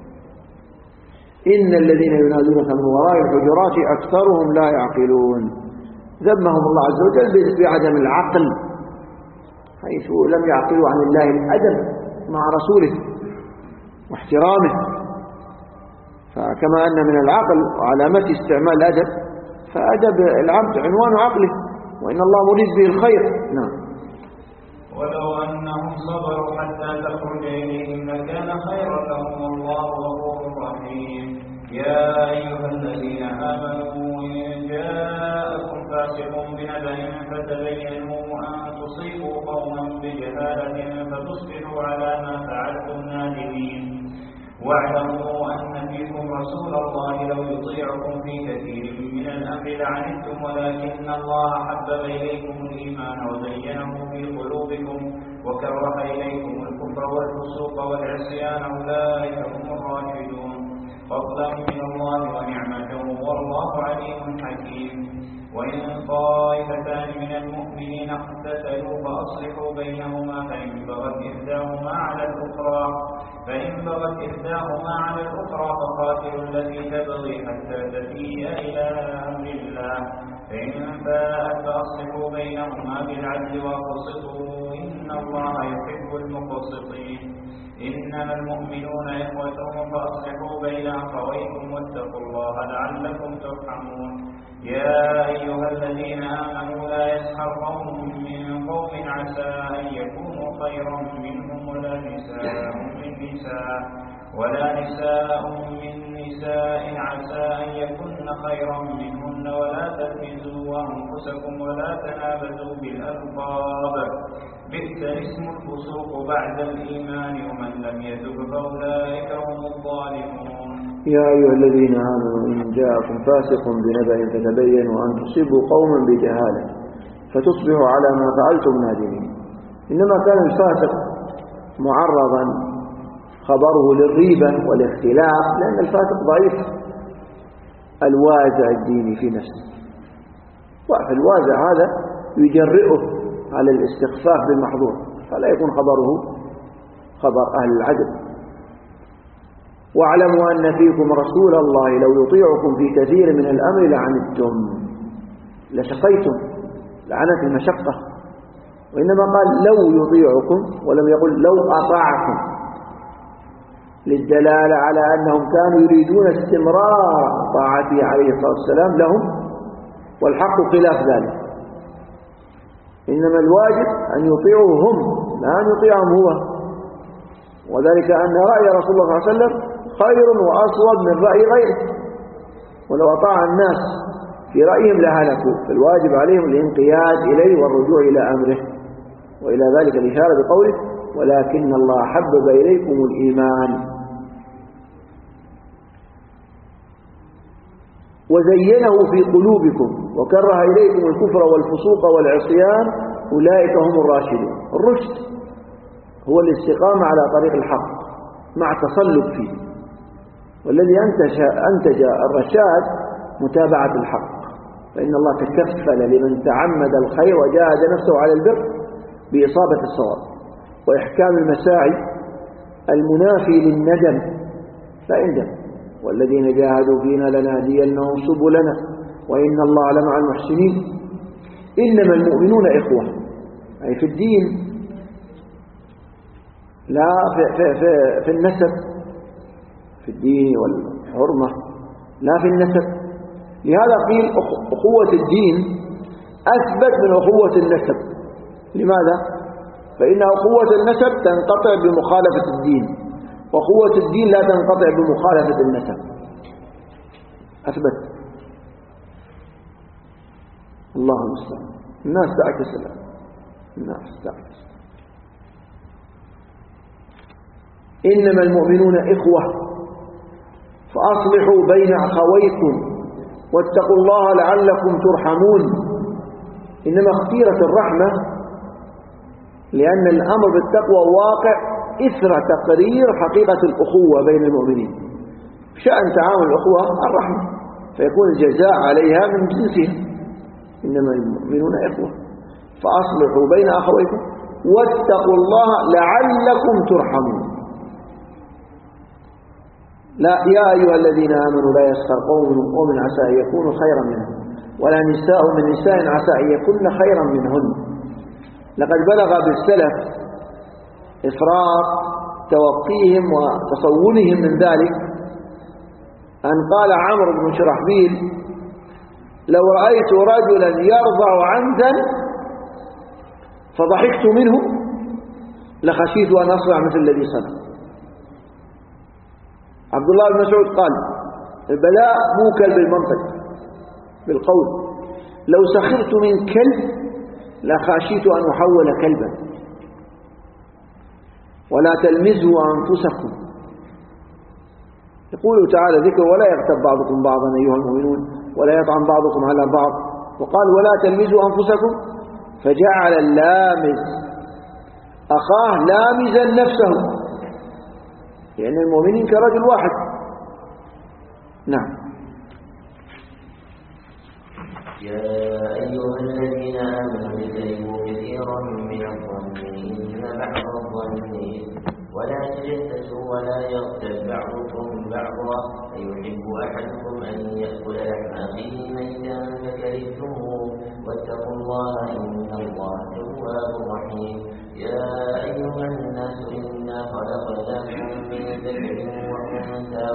إن الذين ينادونك من وراء الحجرات أكثرهم لا يعقلون. ذمهم الله عز وجل بعدم العقل، حيث لم يعقلوا عن الله الأدب مع رسوله واحترامه. فكما أن من العقل وعلامة استعمال الأدب، فأدب العبد عنوان عقله، وإن الله مريد به الخير. نعم. ولو أنهم صبروا حتى تخرج إليهم لكان خيرا لهم والله غفور رحيم. يا أيها الذين آمنوا إن جاءكم فاسق بنبأ فتبينوا أن تصيبوا قوما بجهالة فتصبحوا على ما فعلتم نادمين. واعلموا أن فيكم رسول الله لو يطيعكم في كثير من الأمر لعنتم ولكن الله حبب إليكم الإيمان وزينه في قلوبكم وكره إليكم الكفر والفسوق والعصيان أولئك هم الراشدون فضلا من الله ونعمة والله عليم حكيم. وإن طائفتان من المؤمنين اقتتلوا فأصلحوا بينهما فإن بغت إحداهما على الأخرى فقاتلوا التي تبغي حتى تفيء إلى أمر الله فإن فاءت فأصلحوا بينهما بالعدل وأقسطوا إن الله يحب المقسطين. إنما المؤمنون إخوة فأصلحوا بين أخويكم واتقوا الله لعلكم ترحمون. يا أيها الذين آمنوا لا يسخر قوم من قوم عسى أن يكونوا خيرا منهم ولا نساء من نساء عسى أن يكن خيرا منهن ولا تلمزوا أنفسكم ولا تنابزوا بالألقاب بئس الاسم الفسوق بعد الإيمان ومن لم يتب فأولئك هم الظالمون. يا أيها الذين آمنوا إن جاءكم فاسق بنبأ فتبينوا أن تصيبوا قوما بجهالة فتصبحوا على ما فعلتم نادمين. إنما كان الفاسق معرضا خبره للريبة والاختلاف لأن الفاسق ضعيف الوازع الديني في نفسه، فالوازع هذا يجرئه على الاستخفاف بالمحظور فلا يكون خبره خبر أهل العدل. واعلموا أن فيكم رسول الله لو يطيعكم في كثير من الأمر لعنتم لشقيتم لعنت المشقة، وإنما قال لو يطيعكم ولم يقل لو أطاعكم للدلالة على أنهم كانوا يريدون استمرار طاعته عليه الصلاة والسلام لهم والحق خلاف ذلك. إنما الواجب أن يطيعوا هم لا أن يطيعهم هو، وذلك أن رأي رسول الله صلى الله عليه وسلم خير وأصوب من رأي غيره، ولو أطاع الناس في رأيهم لهلكوا، فالواجب عليهم الانقياد إليه والرجوع إلى أمره. وإلى ذلك الإشارة بقوله ولكن الله حبب إليكم الإيمان وزينه في قلوبكم وكره إليكم الكفر والفسوق والعصيان أولئك هم الراشدون. الرشد هو الاستقامة على طريق الحق مع تصلب فيه، والذي أنتج الرشاد متابعة الحق، فإن الله تكفل لمن تعمد الخير وجاهد نفسه على البر بإصابة الصواب وإحكام المساعي المنافي للندم فإندم والذين جاهدوا فينا لنهدينهم سبلنا وإن الله لمع المحسنين. إنما المؤمنون إخوة أي في الدين لا في النسب، في الدين والحرمة لا في النسب. لهذا قيل أخوة الدين أثبت من أخوة النسب. لماذا؟ فإن أخوة النسب تنقطع بمخالفة الدين، وأخوة الدين لا تنقطع بمخالفة النسب. أثبت. الله المستعان. الناس تعكس الآن، الناس تعكس. إنما المؤمنون إخوة فأصلحوا بين أخويكم واتقوا الله لعلكم ترحمون. إنما اختيرت الرحمة لأن الأمر بالتقوى واقع إثر تقرير حقيقة الأخوة بين المؤمنين. شأن تعامل الأخوة الرحمة، فيكون الجزاء عليها من جنسها. إنما المؤمنون إخوة، فأصلحوا بين أخويكم واتقوا الله لعلكم ترحمون. لا يا أيها الذين آمنوا لا يسخر قوم من قوم عسى أن يكونوا خيرا منهم ولا نساء من نساء عسى أن يكون خيرا منهن. لقد بلغ بالسلف إفراط توقيهم وتصورهم من ذلك أن قال عمرو بن شرحبيل: لو رأيت رجلا يرضع عنزا فضحكت منه لخشيت أن أصنع مثل الذي صنع. عبد الله بن مسعود قال: البلاء موكل بالمنطق بالقول، لو سخرت من كلب لخشيت أن أحول كلبا. ولا تلمزوا أنفسكم. يقول تعالى ذكر: ولا يغتب بعضكم بعضا أيها المؤمنون ولا يطعن بعضكم على بعض. وقال: ولا تلمزوا أنفسكم، فجعل اللامز أخاه لامزا نفسه، لأن المؤمنين كرجل واحد. نعم. يا أيها الذين آمنوا اجتنبوا كثيرا من الظن إن بعض الظن ولا تجسسوا ولا يغتب بعضكم بعضا أيحب أحدكم أن يأكل لحم أخيه ميتا فكرهتموه واتقوا الله إن الله تواب رحيم. يا أيها الناس إنا خلقناكم من ذكر وأنثى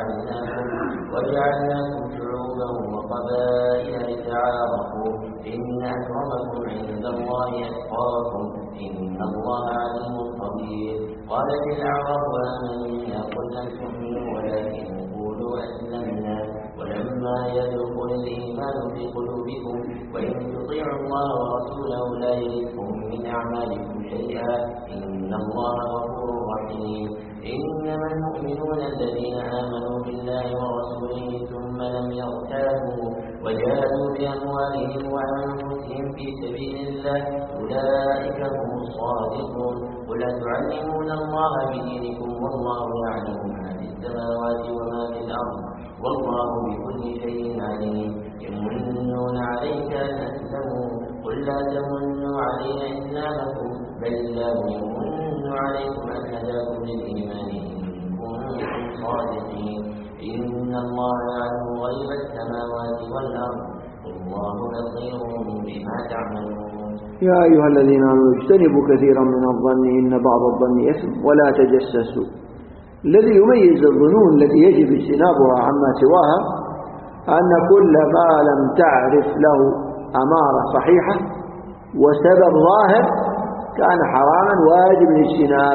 وجعلناكم شعوبا وقبائل لتعارفوا إن أكرمكم عند الله أتقاكم إن الله عليم خبير. قالت الأعراب آمنا قل لم تؤمنوا ولكن قولوا أسلمنا ولما يدخل الإيمان في قلوبكم وإن تطيعوا الله ورسوله لا يلدكم من أعمالكم شيئا إن الله غفور رحيم. إنما المؤمنون الذين آمنوا بالله ورسوله ثم لم يرتابوا وجاهدوا بأموالهم وأنفسهم في سبيل الله أولئك هم الصادقون. قل أتعلمون الله بدينكم والله يعلم ما في السماوات وما في الأرض والله بكل شيء عليم. يمنون عليك أن أسلموا قل لا تمنوا علينا إسلامكم بل الله يمن عليكم أن هداكم للإيمان إن كنتم صادقين. إن الله يعلم غيب السماوات والأرض والله بصير بما تعملون. يا أيها الذين آمنوا اجتنبوا كثيرا من الظن إن بعض الظن إثم ولا تجسسوا. الذي يميز الظنون التي يجب اجتنابها عما سواها أن كل ما لم تعرف له أمارة صحيحة وسبب ظاهر كان حراما واجب الاجتناب.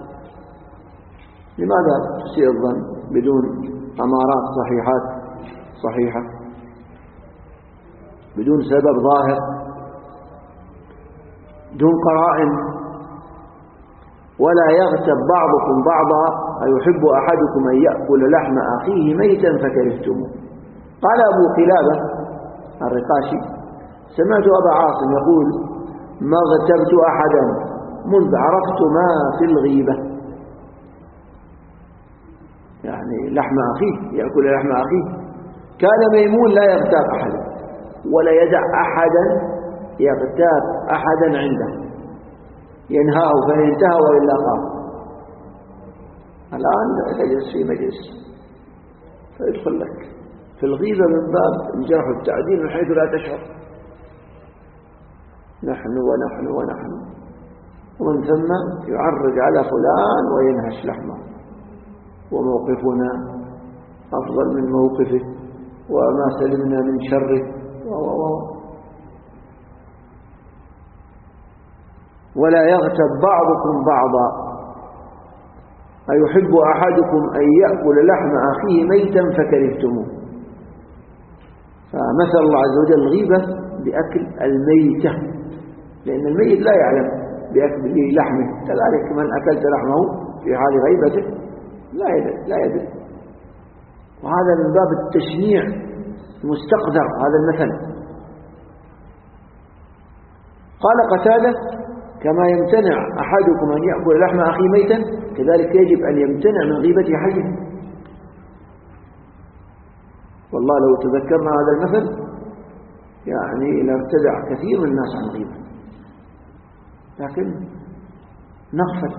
لماذا تسيء الظن بدون أمارات صحيحة بدون سبب ظاهر دون قرائن؟ ولا يغتب بعضكم بعضا أيحب أحدكم أن يأكل لحم أخيه ميتا فكرهتموه. قال أبو قلابة الرقاشي: سمعت أبا عاصم يقول: ما اغتبت أحدا منذ عرفت ما في الغيبة. يعني لحم أخيه، يأكل لحم أخيه. كان ميمون لا يغتاب أحدا ولا يدع أحدا يغتاب أحدا عنده، ينهاه فإن انتهى وإلا قام. الآن تجلس في مجلس فيدخل لك في الغيبة من باب الجرح والتعديل من حيث لا تشعر. نحن ومن ثم يعرج على فلان وينهش لحمه وموقفنا أفضل من موقفه وما سلمنا من شره ولا يغتب بعضكم بعضا أيحب أحدكم أن يأكل لحم أخيه ميتا فكرهتموه. فمثل الله عز وجل الغيبة بأكل الميتة، لأن الميت لا يعلم بأكل لحمه، كذلك من أكلت لحمه في حال غيبته لا يدري. وهذا من باب التشنيع مستقدر هذا المثل. قال قتادة: كما يمتنع أحدكم أن يأكل لحم أخي ميتا كذلك يجب أن يمتنع من غيبة حيه. والله لو تذكرنا هذا المثل يعني لارتدع كثير من الناس عن الغيبة، لكن نغفل.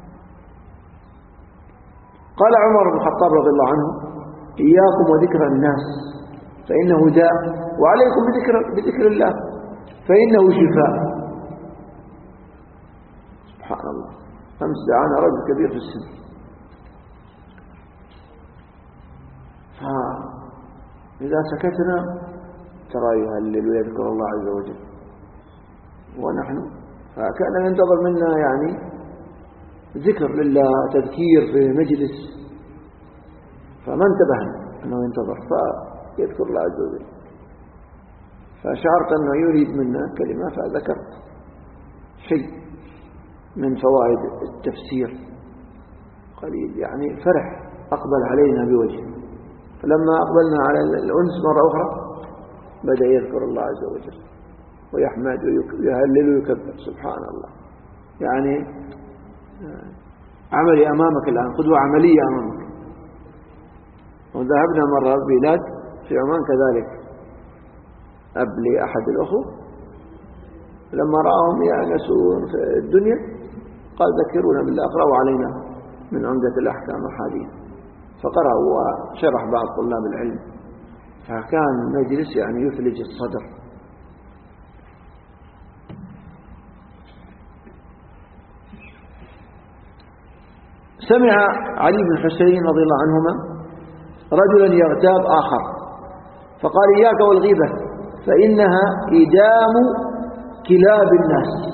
قال عمر بن الخطاب رضي الله عنه: إياكم وذكر الناس فإنه داء، وعليكم بذكر الله فإنه شفاء. سبحان الله. أمس دعانا رجل كبير في السن، فإذا سكتنا ترى يهلل ويذكر الله عز وجل، ونحن فكان ينتظر منا يعني ذكر لله، تذكير في مجلس، فما انتبهنا أنه ينتظر فيذكر الله عز وجل، فشعرت أنه يريد منا كلمة فذكرت شيء من فوائد التفسير قليل، يعني فرح أقبل علينا بوجه. فلما أقبلنا على الأنس مرة أخرى بدأ يذكر الله عز وجل ويحمد ويهلل ويكبر. سبحان الله. يعني عملي أمامك الآن، قدوة عملية أمامك. وذهبنا مرة بلاد في عمان كذلك، أب لأحد الأخوة لما رأهم يأنسون في الدنيا قال: ذكرونا بالله، اقرأوا علينا من عمدة الأحكام الحديث، فقرأوا وشرح بعض طلاب العلم، فكان مجلس يعني يثلج الصدر. سمع علي بن حسين رضي الله عنهما رجلا يغتاب آخر فقال: إياك والغيبة فإنها إدام كلاب الناس.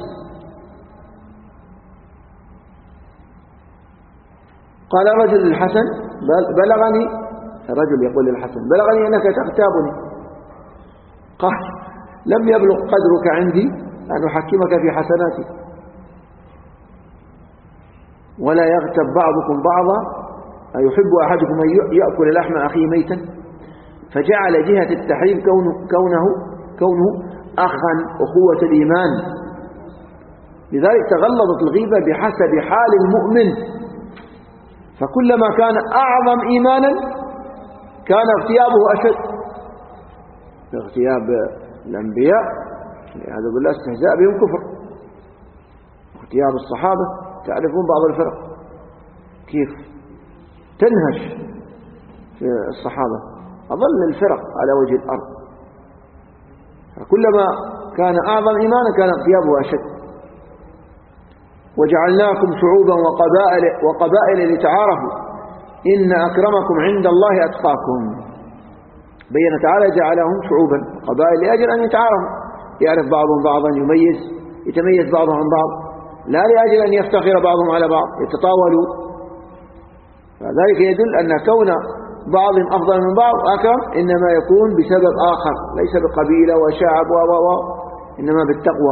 قال رجل للحسن: بلغني، الرجل يقول للحسن: بلغني أنك تغتابني. قال: لم يبلغ قدرك عندي أن أحكمك في حسناتي. ولا يغتب بعضكم بعضا، أيحب أحدكم أن يأكل لحم أخيه ميتا؟ فجعل جهة التحريم كونه أخا أخوة الإيمان. لذلك تغلظت الغيبة بحسب حال المؤمن، فكلما كان أعظم إيمانا كان اغتيابه أشد. اغتياب الأنبياء هذا بالله استهزاء بهم كفر. اغتياب الصحابة تعرفون بعض الفرق كيف تنهش في الصحابة، أظل الفرق على وجه الأرض. فكلما كان أعظم إيمانا كان اغتيابه أشد. وجعلناكم شعوبا وقبائل لتعارفوا إن أكرمكم عند الله أتقاكم. بين تعالى جعلهم شعوبا وقبائل لأجل أن يتعارفوا، يعرف بعضهم بعضا، يتميز بعضهم عن بعض، لا لأجل أن يفتخر بعضهم على بعض يتطاولوا. فذلك يدل أن كون بعضهم أفضل من بعض أكرم إنما يكون بسبب آخر، ليس بقبيلة وشعب إنما بالتقوى.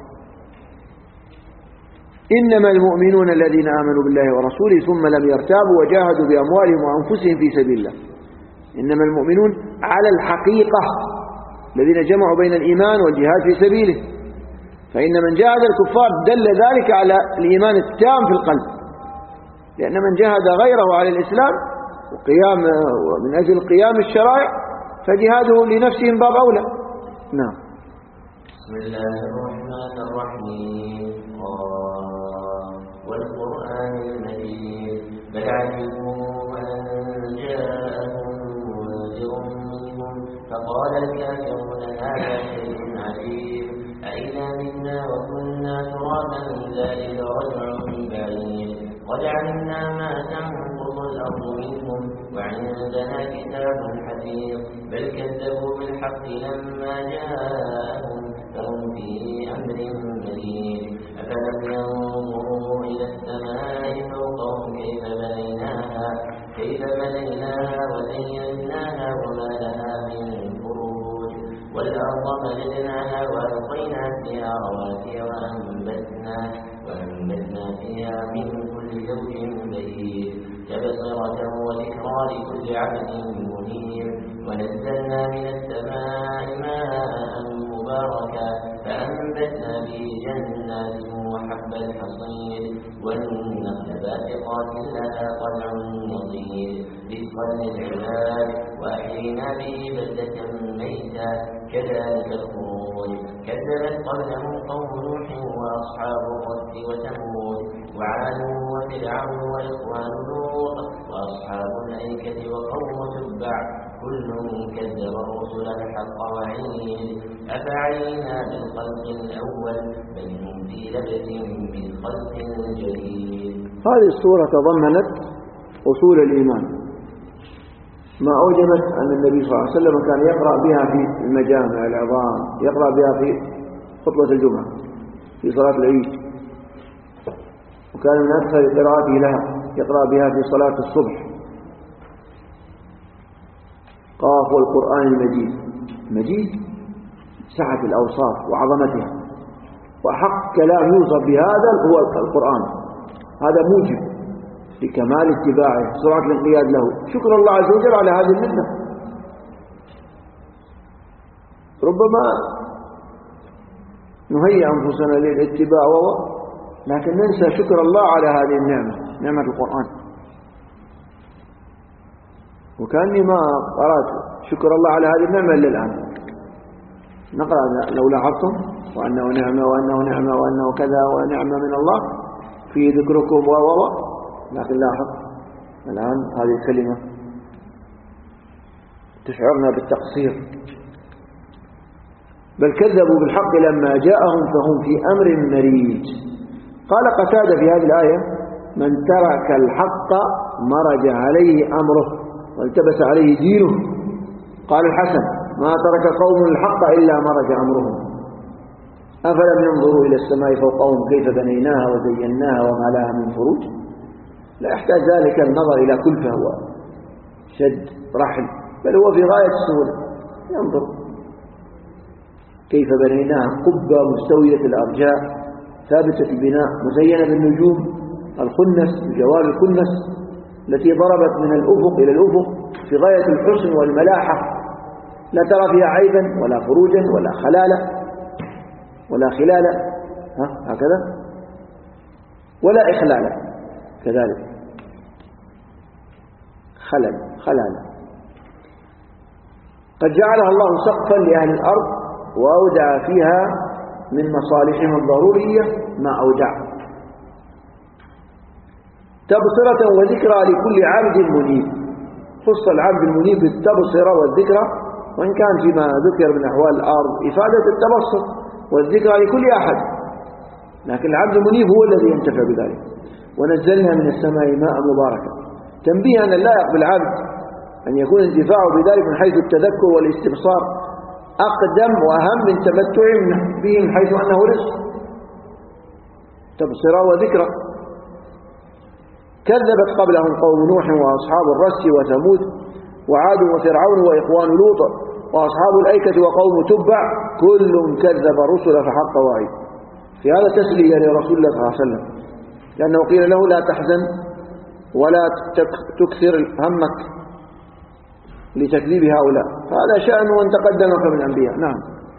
إنما المؤمنون الذين آمنوا بالله ورسوله ثم لم يرتابوا وجاهدوا بأموالهم وأنفسهم في سبيل الله. إنما المؤمنون على الحقيقة الذين جمعوا بين الإيمان والجهاد في سبيله. فإن من جاهد الكفار دل ذلك على الإيمان التام في القلب، لأن من جاهد غيره على الإسلام ومن أجل قيام الشرائع فجهاده لنفسه من باب أولى. نعم. بسم الله الرحمن الرحيم. والقرآن المجيد بل عجبوا أن جاءهم منذر منهم فقال الكافرون هذا شيء عجيب أئذا منا وكنا ترابا ذلك رجع بعيد قد علمنا ما تنقض الأرض منهم وعندنا كتاب حفيظ بل كذبوا بالحق لما جاءهم فهم في أمر مريد أفلم ينظروا إلى السماء فوقهم كيف بنيناها وزيناها وما لها من فروج والأرض مددناها وألقينا فيها رواسي وأنبتنا فيها من كل زوج بهيج تبصرة وذكرى لكل عبد منيب ونزلنا من السماء ماء مباركا فأنبتنا به جنات وحب الحصيد والنخل باسقات لها طلع نضيد رزقا للعباد وأحيينا به بلدة ميتا كذلك الخروج كذبت قبلهم قوم نوح وأصحاب الرس وثمود وعاد وفرعون وإخوان لوط وأصحاب الأيكة وقوم تبع كل كذب الرسل حق وعيد أفعينا بالخلق الأول بل هم في لبس من خلق جديد. هذه السورة تضمنت أصول الإيمان ما أوجبت أن النبي صلى الله عليه وسلم كان يقرأ بها في المجامع العظام، يقرأ بها في خطبة الجمعة في صلاة العيد، وكان من أكثر قراءته لها يقرأ بها في صلاة الصبح. قاف والقرآن المجيد، مجيد سعة الأوصاف وعظمتها، وحق كلام يوصف بهذا هو القرآن، هذا موجب لكمال اتباعه سرعة الانقياد له. شكر الله عز وجل على هذه المنة. ربما نهيئ أنفسنا للاتباع لكن ننسى شكر الله على هذه النعمة، نعمة القرآن. وكأني ما قرأت شكر الله على هذه النعمة إلا الآن. نقرأ لو لاحظتم وأنه نعمة وأنه نعمة وأنه كذا ونعمة من الله في ذكركم لكن لاحظ الآن هذه الكلمة تشعرنا بالتقصير. بل كذبوا بالحق لما جاءهم فهم في أمر مريج. قال قتادة في هذه الآية من ترك الحق مرج عليه أمره والتبس عليه دينه. قال الحسن ما ترك قوم الحق إلا مرج أمرهم أفلم ينظروا إلى السماء فوقهم كيف بنيناها وزيناها وما لها من فروج. لا يحتاج ذلك النظر إلى كلفة وشد رحل، بل هو في غاية السهولة. ينظر كيف بنيناها قبة مستوية الأرجاء ثابتة البناء مزينة بالنجوم الخنس بجوار الكنس التي ضربت من الأفق إلى الأفق في غاية الحسن والملاحة، لا ترى فيها عيبا ولا فروجا ولا خلالا هكذا ولا إخلالا كذلك خلالا. قد جعلها الله سقفا لأهل الأرض وأودع فيها من مصالحهم الضرورية ما أودع، تبصرة وذكرى لكل عبد منيب. خص العبد المنيب بالتبصرة والذكرى، وإن كان فيما ذكر من أحوال الأرض إفادة التبصر والذكرى لكل أحد، لكن العبد المنيب هو الذي ينتفع بذلك. ونزلنا من السماء ماء مباركا تنبيها أن لا يقبل العبد أن يكون انتفاعه بذلك من حيث التذكر والاستبصار أقدم وأهم من تمتع به من حيث أنه رزق. تبصرة وذكرى. كذبت قبلهم قوم نوح وأصحاب الرس وثمود وعاد وفرعون وإخوان لوط وأصحاب الأيكة وقوم تبع كل كذب رسل فحق وعيد. في هذا تسلية لرسول الله صلى الله عليه وسلم، لأنه قيل له لا تحزن ولا تكثر همك لتكذيب هؤلاء، هذا شأن من تقدمك من الأنبياء. نعم.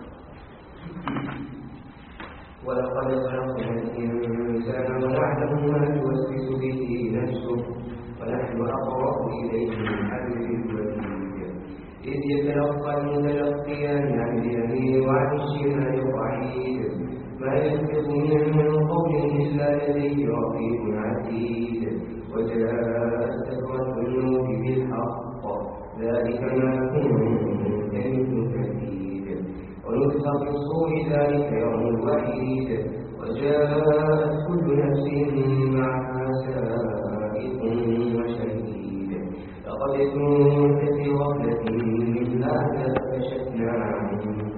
ولقد خلقنا الإنسان ونعلم ما توسوس به نفسه ونحن أقرب إليه من حبل الوريد إذ يتلقى المتلقيان عن اليمين وعن الشمال قعيد ما يلفظ من قول إلا لديه رقيب عتيد وجاءت سكرة الموت بالحق ذلك ما كنت منه تكذب ونفخ في الصور ذلك يوم الوحيد وجاءت كل نفس معها سائق وشهيد لقد كنت في غفلة من هذا فكشفنا عنك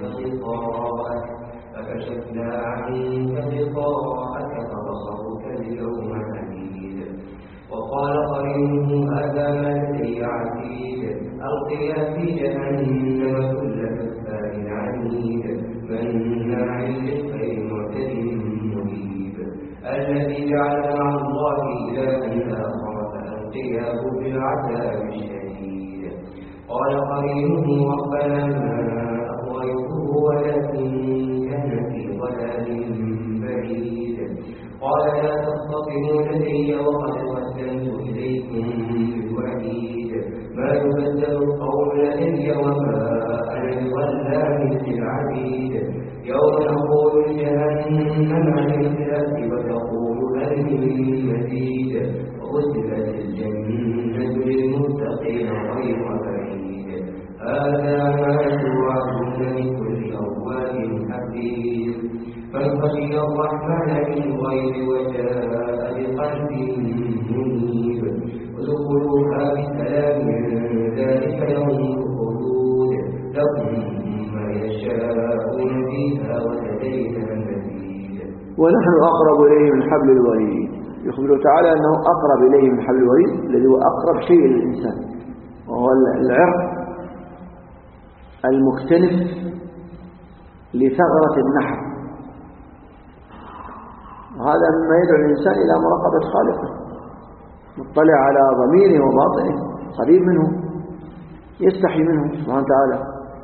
غطاءك فبصرك اليوم حديد وقال قرينه هذا ما لدي عتيد ألقيا في جهنم كل كفار عنيد مناع للخير معتد مريب الذي جعل مع الله إلها آخر فألقياه في العذاب الشديد قال قرينه ربنا ما أغويته ولكن كان في ضلال بعيد قال لا تختصموا لدي وقد قدمت إليكم بالوعيد ما يبدل القول لدي وما أنا بظلام للعبيد يوم نقول لجهنم عن الخلاف وتقول هل من مزيد وأزلت الجنة للمتقين غير بعيد هذا ما توعدون لكل أواب حفيظ فخشي الرحمن بالغيب وجاء بقلب منيب ادخلوها بسلام ذلك يوم الخلود لهم ما يشاءون فيها ولدينا مزيد. ونحن أقرب إليه من حبل الوريد. يخبر تعالى أنه أقرب إليه من حبل الوريد الذي هو أقرب شيء للإنسان، وهو العرق المكتنف لثغرة النحر، وهذا مما يدعو الإنسان إلى مراقبة خالقه، مطلع على ضميره وباطنه، قريب منه، يستحي منه سبحانه وتعالى.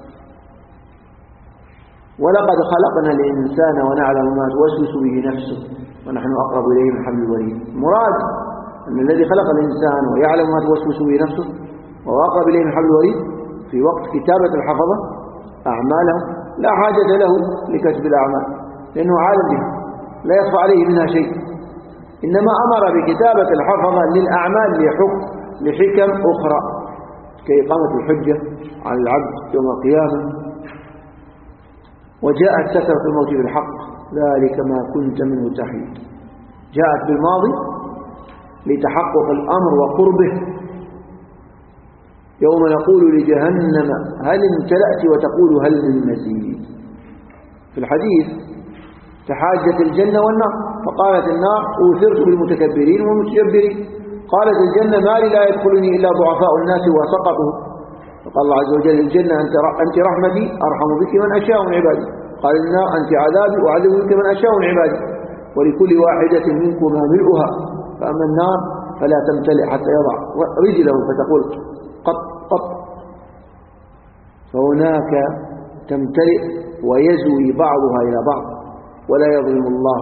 ولقد خلقنا الإنسان ونعلم ما توسوس به نفسه ونحن أقرب إليه من حبل الوريد. مراد أن الذي خلق الإنسان ويعلم ما توسوس به نفسه وهو أقرب إليه من حبل الوريد في وقت كتابة الحفظة أعمالهم لا حاجة له لكتب الأعمال لأنه عالم بها لا يخفى عليه منها شيء، إنما أمر بكتابة الحفظة للأعمال لحكم أخرى كإقامة الحجة على العبد يوم القيامة. وجاءت سكرة الموت بالحق ذلك ما كنت منه تحيد، جاءت بالماضي لتحقق الأمر وقربه. يوم نقول لجهنم هل امتلأت وتقول هل من مزيد. في الحديث تحاجت الجنة والنار فقالت النار أوثرت بالمتكبرين والمتجبرين، قالت الجنة ما لي لا يدخلني إلا ضعفاء الناس وسقطهم، فقال الله عز وجل الجنة أنت رحمتي أرحم بك من أشاء من عبادي، قال النار أنت عذابي أعذب بك من أشاء من عبادي، ولكل واحدة منكما ملؤها، فأما النار فلا تمتلئ حتى يضع رجله فتقول قط قط، فهناك تمتلئ ويزوي بعضها إلى بعض، ولا يظلم الله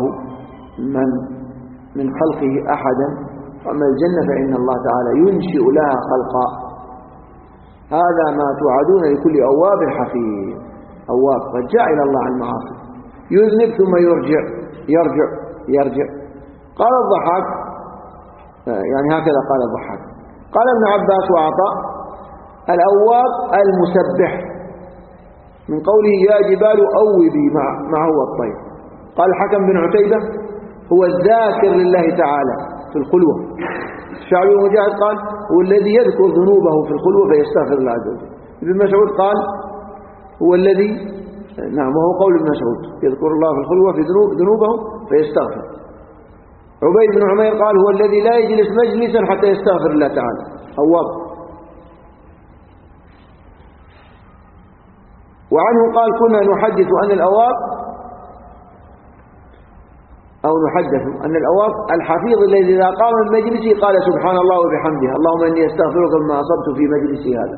من خلقه أحدا. وأما الجنة فإن الله تعالى ينشئ لها خلقا. هذا ما توعدون لكل أواب حفيظ. أواب رجع إلى الله عن المعاصي، يذنب ثم يرجع. قال الضحاك يعني هكذا قال الضحاك. قال ابن عباس وعطاء الأواب المسبح من قوله يا جبال أوبي معه الطير. قال الحكم بن عتيبة هو الذاكر لله تعالى في الخلوة. الشعبي ومجاهد قال هو الذي يذكر ذنوبه في الخلوة فيستغفر الله عز وجل. ابن مسعود قال هو الذي نعم وهو قول ابن مسعود يذكر الله في الخلوة في ذنوبه فيستغفر. عبيد بن عمير قال هو الذي لا يجلس مجلسا حتى يستغفر الله تعالى أواب. وعنه قال كنا نحدث أن الأواب أو نحدث أن الأواب الحفيظ الذي إذا قام من مجلسه قال سبحان الله وبحمده اللهم إني أستغفرك مما أصبت في مجلسي هذا.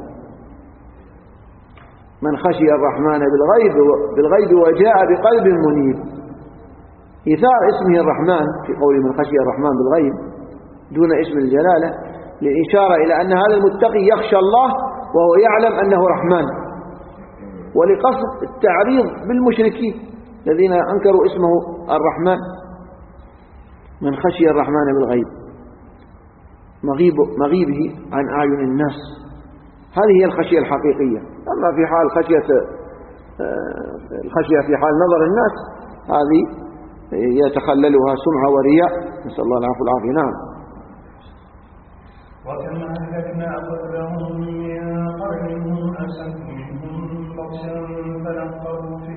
من خشي الرحمن بالغيب وجاء بقلب منيب. إثار اسمه الرحمن في قول من خشي الرحمن بالغيب دون اسم الجلالة للإشارة إلى أن هذا المتقي يخشى الله وهو يعلم أنه رحمن، ولقصد التعريض بالمشركين الذين أنكروا اسمه الرحمن. من خشي الرحمن بالغيب مغيبه عن أعين الناس، هذه هي الخشية الحقيقية. أما في حال الخشية في حال نظر الناس هذه يتخللها سمعة ورياء، نسأل الله العفو والعافية. نعم. وكم أهلكنا قبلهم من قرن هم أشد منهم بطشا فنقبوا في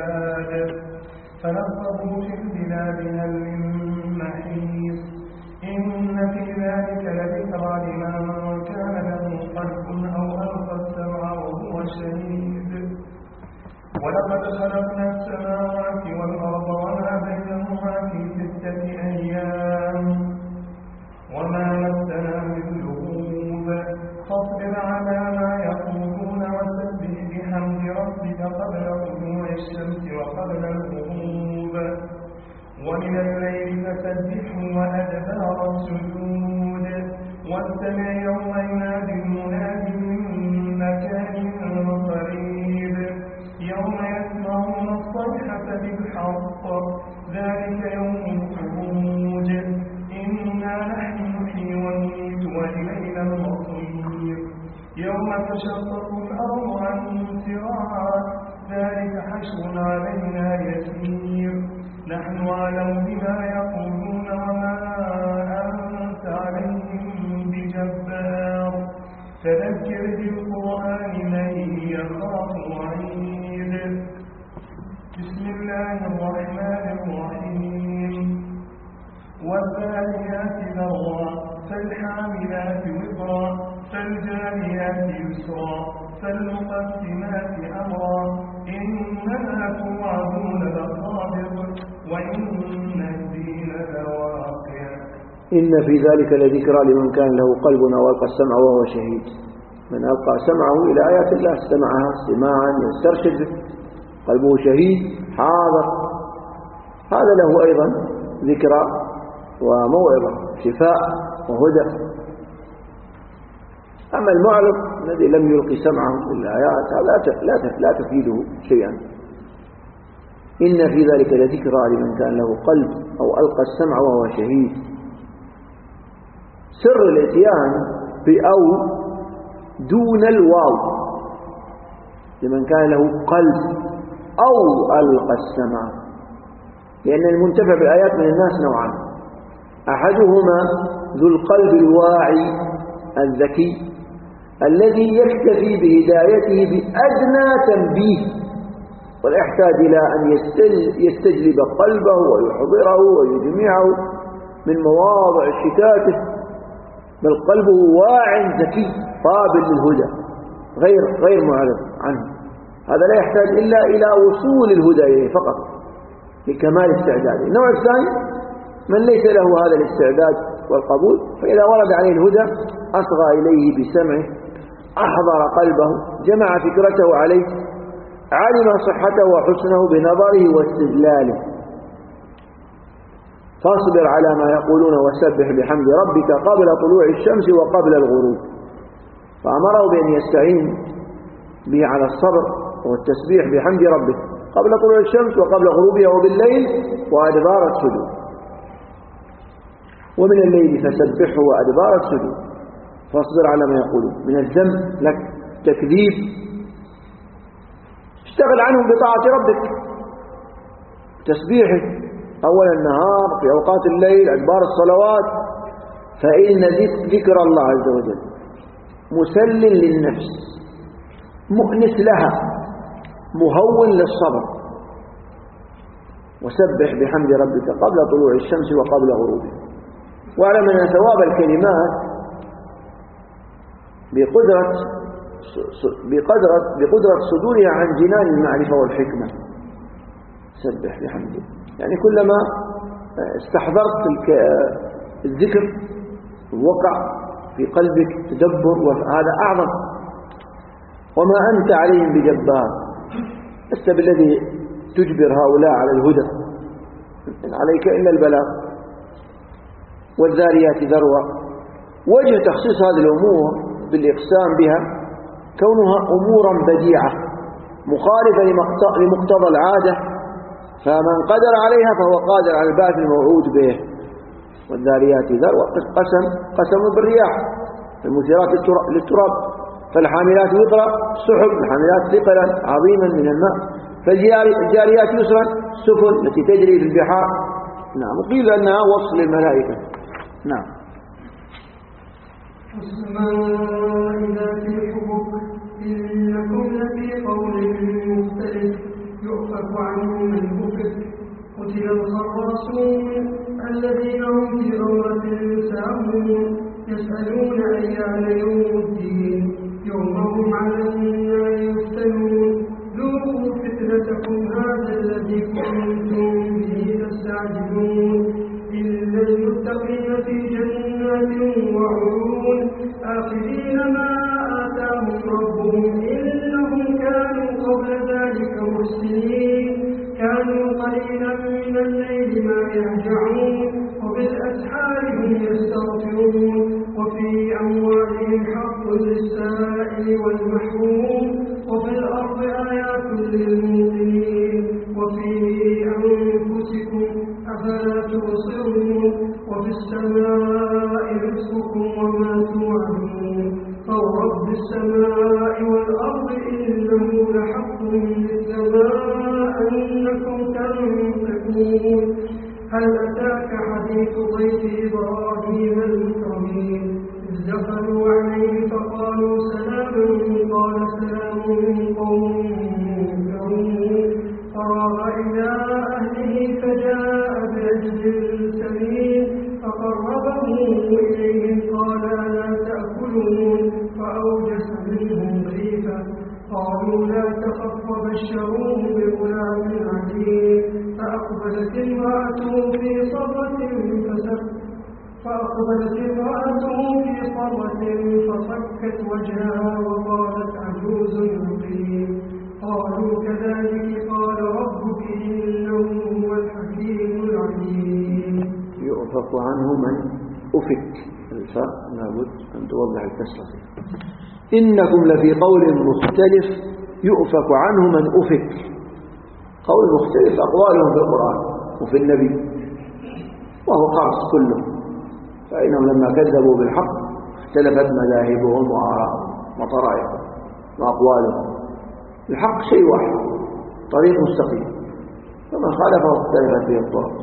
البلاد هل من محيص إن في ذلك لذكرى لمن كان له قلب أو ألقى السمع وهو شهيد. ولقد خلقنا السماوات والأرض وما بينهما في 6 أيام وما مسنا من لغوب فاصبر على ما يقول واستمع يوم ينادي المنادي من مكان قريب يوم يسمعون الصيحة بالحق ذلك يوم الخروج إنا نحن نحيي ونميت وإلينا المصير يوم تشقق الأرض عنهم سراعا ذلك حشر علينا يسير نحن أعلم بما يقولون وما أنت عليهم بجبار فذكر بالقرآن من يخاف وعيد بسم الله الرحمن الرحيم والذاريات ذروا فالحاملات وقرا فالجاريات يسرا فالمقسمات أمرا إنما توعدون لصادق وإن الدين لواقع إن في ذلك لذكرى لمن كان له قلب أو ألقى السمع وهو شهيد من ألقى سمعه إلى آيات الله استمعها استماعا يسترشد قلبه شهيد حاضر هذا له أيضا ذكرى وموعظة شفاء وهدى أما المعرض الذي لم يلقي سمعه للآيات هذا لا تفيده شيئا إن في ذلك لذكرى لمن كان له قلب أو ألقى السمع وهو شهيد سر الاتيان بأو دون الواو لمن كان له قلب أو ألقى السمع لأن المنتفع بالآيات من الناس نوعان أحدهما ذو القلب الواعي الذكي الذي يكتفي بهدايته بأدنى تنبيه ولا يحتاج إلى أن يستجلب قلبه ويحضره ويجمعه من مواضع شتاته بل قلبه واع ذكي قابل للهدى غير معرض عنه هذا لا يحتاج إلا إلى وصول الهدى إليه فقط لكمال استعداده النوع الثاني من ليس له هذا الاستعداد والقبول فإذا ورد عليه الهدى أصغى إليه بسمعه أحضر قلبه جمع فكرته عليه علم صحته وحسنه بنظره واستدلاله فاصبر على ما يقولون وسبح بحمد ربك قبل طلوع الشمس وقبل الغروب فأمره بأن يستعين به على الصبر والتسبيح بحمد ربه قبل طلوع الشمس وقبل غروبها وبالليل وأدبار السجود ومن الليل فسبحه وأدبار السجود فاصبر على ما يقولون من الذنب لك تكذيب اشتغل عنهم بطاعة ربك تسبيحه أول النهار في أوقات الليل أدبار الصلوات فإن ذكر الله عز وجل مسل للنفس مؤنس لها مهون للصبر وسبح بحمد ربك قبل طلوع الشمس وقبل غروبها واعلم أن ثواب الكلمات بقدرة صدورها عن جنان المعرفة والحكمة سبح بحمده يعني كلما استحضرت الذكر وقع في قلبك تدبر وهذا أعظم وما أنت عليهم بجبار لست بالذي تجبر هؤلاء على الهدى إن عليك إلا البلاغ والذاريات ذروة وجه تخصيص هذه الأمور بالإقسام بها كونها أمورا بديعة مخالفة لمقتضى العادة فمن قدر عليها فهو قادر على البعث الموعود به والذاريات ذروة قسم بالرياح المثيرات للتراب فالحاملات وقرا سحب الحاملات ثقلا عظيما من الماء فالجاريات يسرا السفن التي تجري في البحار نعم وقيل أنها وصل للملائكة نعم والسماء ذات الحبك إنكم لفي قول مختلف يؤفك عنه من بكر قتل الخراصون الذين هم في غمرة ساهون يسألون أيان يوم الدين يوم هم على النار يفتنون ذوقوا فتنتكم هذا الذي كنتم به تستعجلون إلا المتقين في جنات وعيون آخذين ما آتاهم ربهم إنهم كانوا قبل ذلك محسنين كانوا قليلا من الليل ما يهجعون وبالأسحار هم يستغفرون وفي وما توعدون فورب السماء والأرض إنه لحق مثل ما أنكم تنطقون هل أتاك حديث ضيف إبراهيم المكرمين إذ دخلوا عليه فقالوا سلاما قال سلام قوم منكرون فراغ إلى أهله فجاء بعجل سمين فقربه إليهم قال ألا تأكلون فأوجس منهم خيفة قالوا لا تخف وبشروه بغلام عليم فأقبلت امرأته في صرة فصكت وجهها وقالت عجوز عقيم قالوا كذلك قال ربك إنه هو الحكيم العليم. يؤفك عنه من أفك، الفرق لابد أن توضح الكسرة. إنكم لفي قول مختلف يؤفك عنه من أفك. قول مختلف أقوالهم في القرآن وفي النبي وهو قرص كله، فإنهم لما كذبوا بالحق اختلفت مذاهبهم وآراءهم وطرائقهم وأقوالهم. الحق شيء واحد، طريق مستقيم، فمن خالفه اختلفت به الطرق.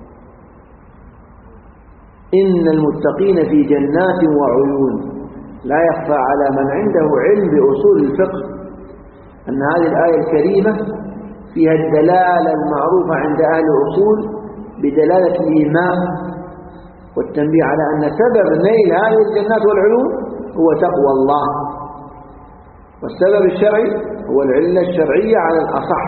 إن المتقين في جنات وعيون. لا يخفى على من عنده علم بأصول الفقه أن هذه الآية الكريمة فيها الدلالة المعروفة عند أهل الأصول بدلالة الإيمان، والتنبيه على أن سبب نيل هذه الجنات والعيون هو تقوى الله، والسبب الشرعي هو العلة الشرعية على الأصح.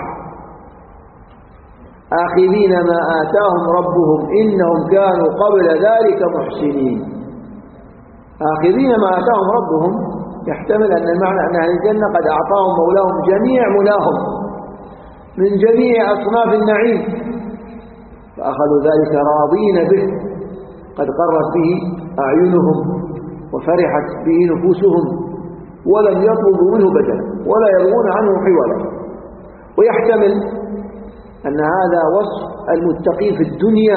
آخذين ما آتاهم ربهم إنهم كانوا قبل ذلك محسنين. آخذين ما آتاهم ربهم يحتمل أن المعنى أن أهل الجنة قد أعطاهم مولاهم جميع ملاهم من جميع أصناف النعيم، فأخذوا ذلك راضين به، قد قرت به أعينهم وفرحت به نفوسهم، ولم يطلبوا منه بدلا ولا يبغون عنه حولا. ويحتمل أن هذا وصف المتقين في الدنيا،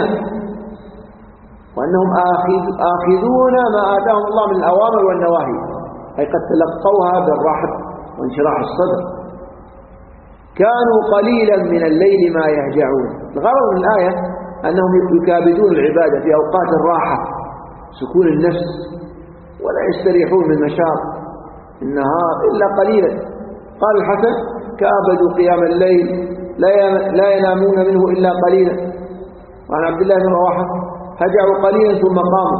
وأنهم آخذون ما آتاهم الله من الأوامر والنواهي، أي قد تلقوها بالرحب وانشراح الصدر. كانوا قليلا من الليل ما يهجعون. الغرض من الآية أنهم يكابدون العبادة في أوقات الراحة سكون النفس، ولا يستريحون من مشاق النهار إلا قليلا. قال الحسن كابدوا قيام الليل لا ينامون منه إلا قليلا. وعن عبد الله بن رواحة هجعوا قليلا ثم قاموا،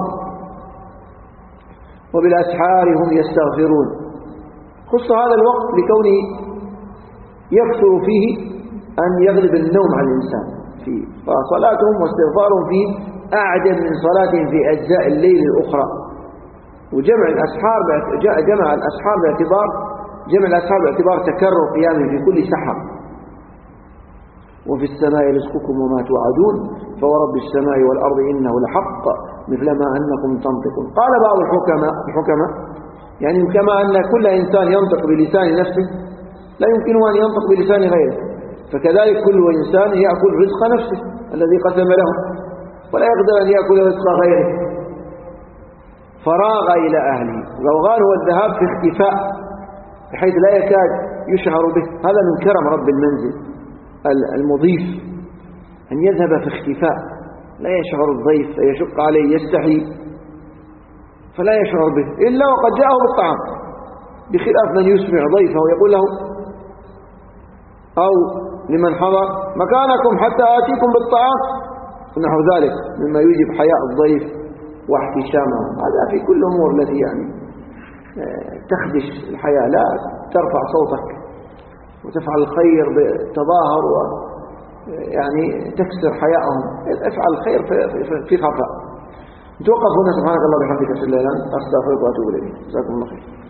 وبالأسحار هم يستغفرون. خص هذا الوقت لكونه يكثر فيه أن يغلب النوم على الإنسان فيه، فصلاتهم واستغفارهم فيه أعجب من صلاتهم في أجزاء الليل الأخرى. وجمع الأسحار جمع الأسحار باعتبار تكرر قيامه في كل سحر. وفي السماء رزقكم وما توعدون فورب السماء والأرض إنه لحق مثل ما أنكم تنطقون. قال بعض الحكماء يعني كما أن كل إنسان ينطق بلسان نفسه لا يمكنه أن ينطق بلسان غيره، فكذلك كل إنسان يأكل رزق نفسه الذي قسم له، ولا يقدر أن يأكل رزق غيره. فراغ إلى أهله. الروغان هو الذهاب في اختفاء بحيث لا يكاد يشعر به. هذا من كرم رب المنزل المضيف أن يذهب في اختفاء، لا يشعر الضيف، لا يشق عليه، يستحي فلا يشعر به إلا وقد جاءه بالطعام، بخلاف من يسمع ضيفه ويقول له أو لمن حضر مكانكم حتى آتيكم بالطعام ونحو ذلك مما يوجب حياء الضيف واحتشامه. هذا في كل الأمور التي يعني تخدش الحياة. لا ترفع صوتك وتفعل الخير بتظاهر ويعني تكسر حياءهم. افعل الخير في خفاء. نتوقف هنا. سبحانك الله وبحمدك أشهد أن لا إله إلا أنت أستغفرك وأتوب إليك. جزاكم الله خير.